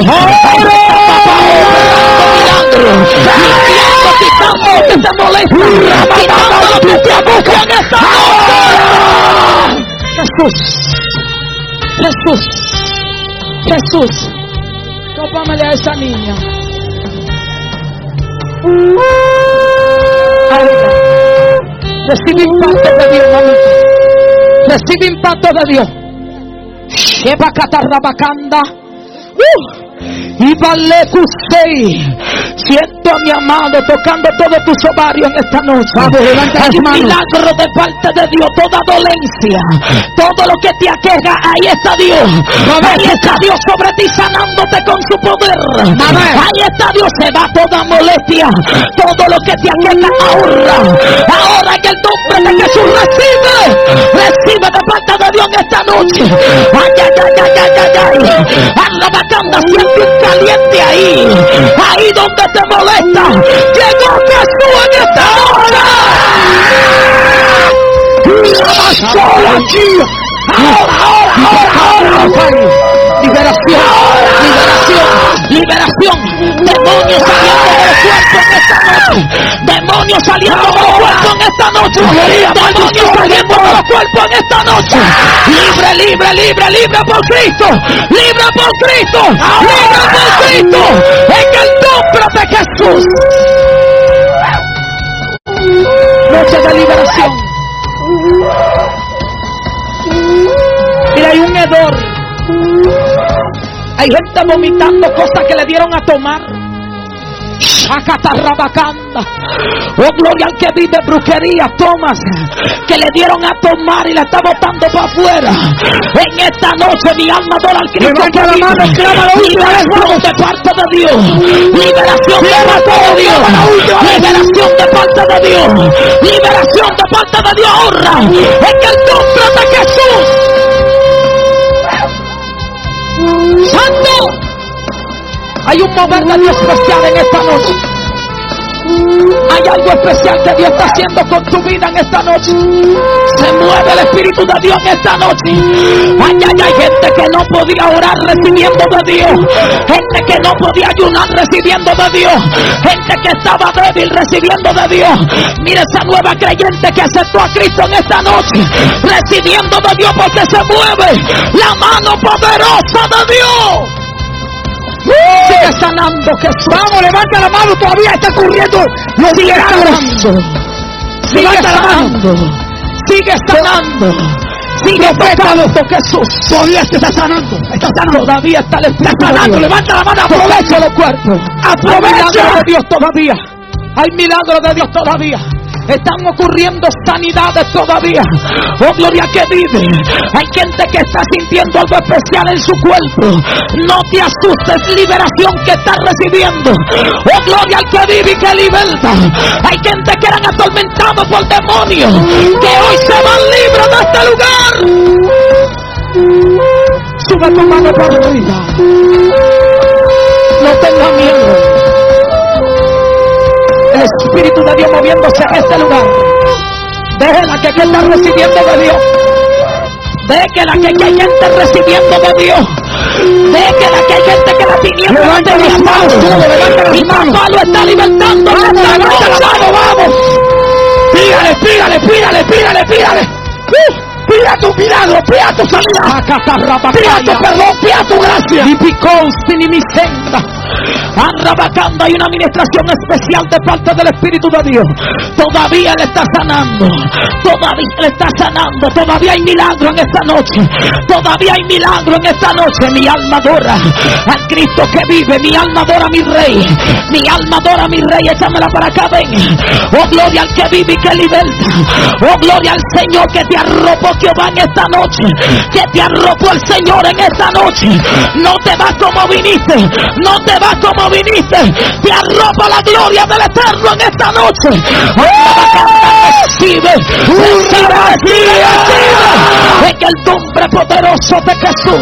Limpiando, quitando lo que te molesta. Quitando lo que te busca en esta noche. Jesús. Jesús. Jesús. Tópamele a esa niña. Ahora. Recibe impacto de Dios, mamita. Recibe impacto de Dios. Sheba catarrabacanda. Uh. Y vale Cusey. Siento a mi amado tocando todos tus ovarios en esta noche. Hay un milagro de parte de Dios. Toda dolencia, todo lo que te aqueja, ahí está Dios. Ahí está Dios sobre ti sanándote con su poder. Ahí está Dios. Se va toda molestia, todo lo que te aqueja ahora. Ahora en el nombre de Jesús recibe. Recibe de parte de Dios en esta noche. Ay, ay, ay, ay, ay, ay. Anda bacanda, siente caliente ahí. Ahí donde te molesta. Llegó Jesús en esta noche. Ahora, ahora, ahora, ahora. Liberación, liberación, liberación. Demonios saliendo del cuerpo en esta noche. Demonios saliendo del cuerpo en esta noche. Demonios saliendo del cuerpo en esta noche. Libre, libre, libre, libre por Cristo. Libre por Cristo. Libre por Cristo. En el nombre de Jesús. Noche de liberación. Mira, hay un hedor. Hay gente vomitando cosas que le dieron a tomar. Acatarrabacanda. Oh, gloria al que vive, brujería, tomas que le dieron a tomar y la está botando para afuera. En esta noche mi alma adora al Cristo que vive. Liberación de parte de Dios. Liberación de parte de Dios. Liberación de parte de Dios. Liberación de parte de Dios ahora. En el nombre de Jesús. Santo. Hay un mover de Dios especial en esta noche. Hay algo especial que Dios está haciendo con tu vida en esta noche. Se mueve el Espíritu de Dios en esta noche. Ay, ay, hay gente que no podía orar recibiendo de Dios. Gente que no podía ayunar recibiendo de Dios. Gente que estaba débil recibiendo de Dios. Mira esa nueva creyente que aceptó a Cristo en esta noche, recibiendo de Dios, porque se mueve la mano poderosa de Dios. Sigue sanando, Jesús. Vamos, levanta la mano, todavía está ocurriendo los milagros. Sigue sanando, sigue sanando, sigue tocando, Jesús. Todavía se está sanando, está sanando, todavía está, está sanando. Levanta la mano, aprovecha los cuerpos, aprovecha de Dios todavía. Hay milagros de Dios todavía. Están ocurriendo sanidades todavía. Oh, gloria que vive. Hay gente que está sintiendo algo especial en su cuerpo. No te asustes, liberación que estás recibiendo. Oh, gloria al que vive y que liberta. Hay gente que eran atormentados por demonios, que hoy se van libres de este lugar. Sube tu mano por arriba. No tenga miedo. El Espíritu de Dios moviéndose en este lugar. Déjela que aquí está recibiendo de Dios. Déjela que aquí hay gente recibiendo de Dios. Déjela que hay gente que la tiniebla no tenía mano. Y papá lo está libertando. Levanta la mano, vamos. Pídale, pídale, pídale, pídale, pídale. Uh. Pida tu milagro, pida tu sanidad, pida tu perdón, pida tu gracia. Y picó sin mi senda. Arrabacando, hay una administración especial de parte del Espíritu de Dios. Todavía le está sanando, todavía le está sanando, todavía hay milagro en esta noche, todavía hay milagro en esta noche. Mi alma adora al Cristo que vive, mi alma adora a mi Rey, mi alma adora a mi Rey. Échamela para acá, ven. Oh, gloria al que vive y que liberta. Oh, gloria al Señor que te arropó Jehová en esta noche, que te arropó el Señor en esta noche. No te vas como viniste, no te vas como viniste, te arropa la gloria del Eterno en esta noche. Recibe, recibe, recibe, recibe en el nombre poderoso de Jesús.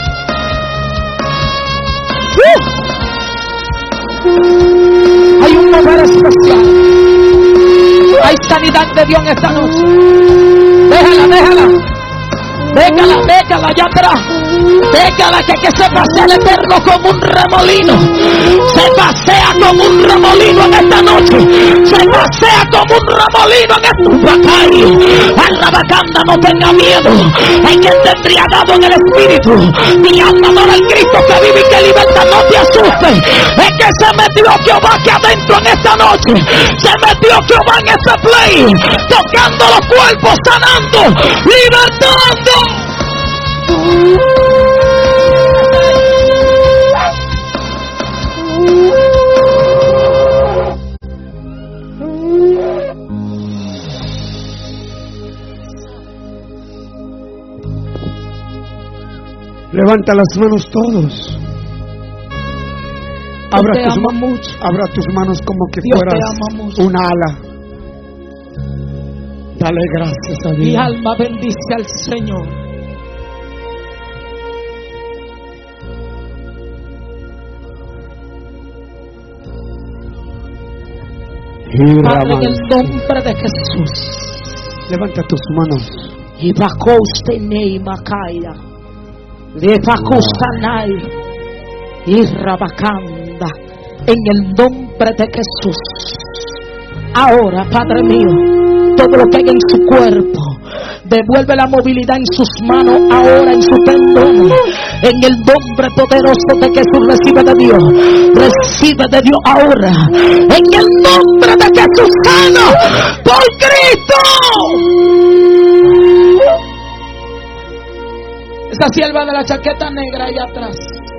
Uh. Hay un mover especial, hay sanidad de Dios en esta noche. Déjala, déjala, déjala, déjala allá atrás. Déjala que, que se pasea el Eterno como un remolino. Se pasea como un remolino en esta noche. Se pasea como un remolino en esta noche. Arrabacanda, no tenga miedo. Hay que estar embriagado en el Espíritu. Mi alma adora al Cristo que vive y que liberta. No te asustes. Es que se metió Jehová aquí adentro en esta noche. Se metió Jehová en este play, tocando los cuerpos, sanando, libertando. Levanta las manos todos. Abra Dios te tus, ama mucho. abra tus manos como que Dios fueras te ama mucho. un ala. Dale gracias a Dios. Mi alma bendice al Señor. Padre, en el nombre de Jesús, levanta tus manos. y bacoste nei macaya, de bacostanai y rabacanda, en el nombre de Jesús. Ahora, Padre mío, todo lo que hay en su cuerpo, devuelve la movilidad en sus manos, ahora en su tendón. En el nombre poderoso de Jesús, recibe de Dios, recibe de Dios ahora. En el nombre de Jesús, sana por Cristo. Esa sierva de la chaqueta negra allá atrás,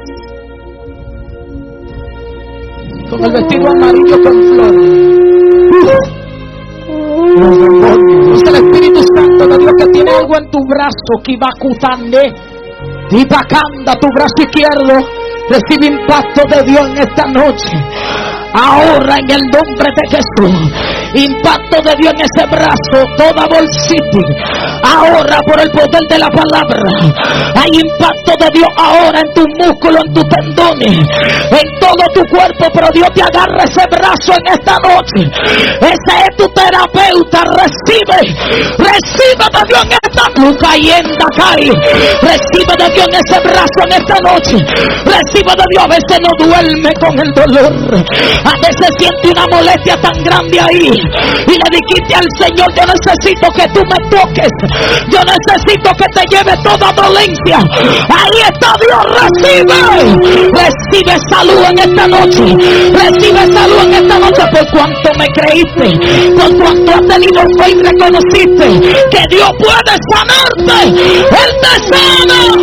con el vestido amarillo con flores. Los demonios. Es el Espíritu Santo de Dios que tiene algo en tu brazo, que va a cutande, y bacanda tu brazo izquierdo. Recibe impacto de Dios en esta noche. Ahora en el nombre de Jesús. Impacto de Dios en ese brazo, toda bolsitis. Ahora por el poder de la palabra. Hay impacto de Dios ahora en tus músculos, en tus tendones, en todo tu cuerpo. Pero Dios te agarra ese brazo en esta noche. Ese es tu terapeuta. Recibe, recibe de Dios en esta noche. Recibe de Dios en ese brazo en esta noche. Recibe de Dios. A veces no duerme con el dolor. A veces siente una molestia tan grande ahí. Y le dijiste al Señor: yo necesito que tú me toques. Yo necesito que te lleve toda dolencia. Ahí está Dios. Recibe. Recibe salud en esta noche. Recibe salud en esta noche. Por cuanto me creíste, por cuanto has tenido fe y reconociste que Dios puede sanarte. Él te sana.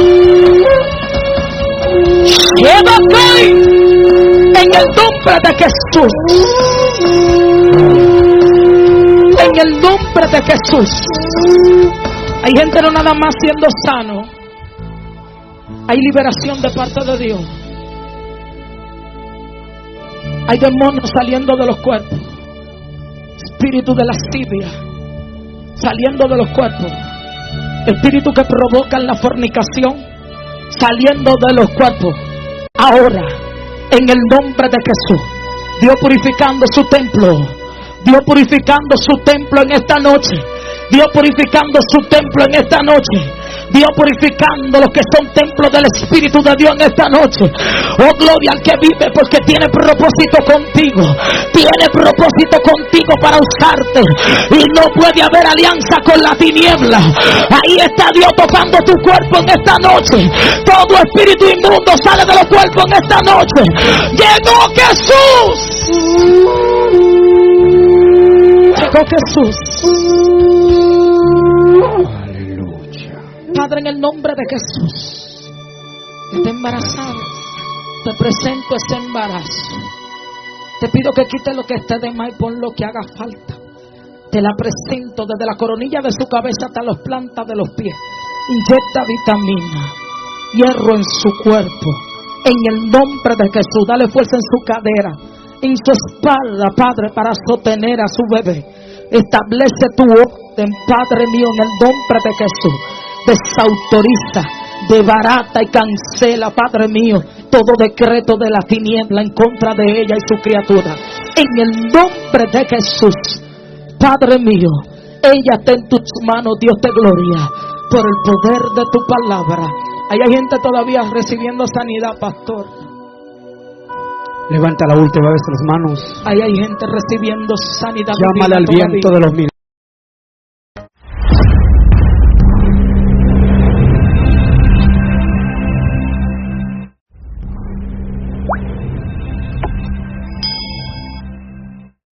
Llévate en el nombre de Jesús. En el nombre de Jesús. Hay gente no nada más siendo sano. Hay liberación de parte de Dios. Hay demonios saliendo de los cuerpos. Espíritu de lascivia saliendo de los cuerpos. Espíritu que provocan la fornicación saliendo de los cuerpos. Ahora, en el nombre de Jesús, Dios purificando su templo. Dios purificando su templo en esta noche. Dios purificando su templo en esta noche. Dios purificando los que son templos del Espíritu de Dios en esta noche. Oh, gloria al que vive, porque tiene propósito contigo. Tiene propósito contigo para usarte. Y no puede haber alianza con la tiniebla. Ahí está Dios tocando tu cuerpo en esta noche. Todo espíritu inmundo sale de los cuerpos en esta noche. Llegó Jesús. Llegó Jesús. Padre, en el nombre de Jesús, está embarazada. Te presento ese embarazo. Te pido que quite lo que esté de más y pon lo que haga falta. Te la presento desde la coronilla de su cabeza hasta las plantas de los pies. Inyecta vitamina, hierro en su cuerpo. En el nombre de Jesús, dale fuerza en su cadera, en su espalda, Padre, para sostener a su bebé. Establece tu orden, Padre mío, en el nombre de Jesús. Desautoriza, debarata y cancela, Padre mío, todo decreto de la tiniebla en contra de ella y su criatura. En el nombre de Jesús, Padre mío, ella está en tus manos, Dios de gloria, por el poder de tu palabra. Ahí hay gente todavía recibiendo sanidad, pastor. Levanta la última vez las manos. Ahí hay gente recibiendo sanidad. Llámale al viento de los milagros.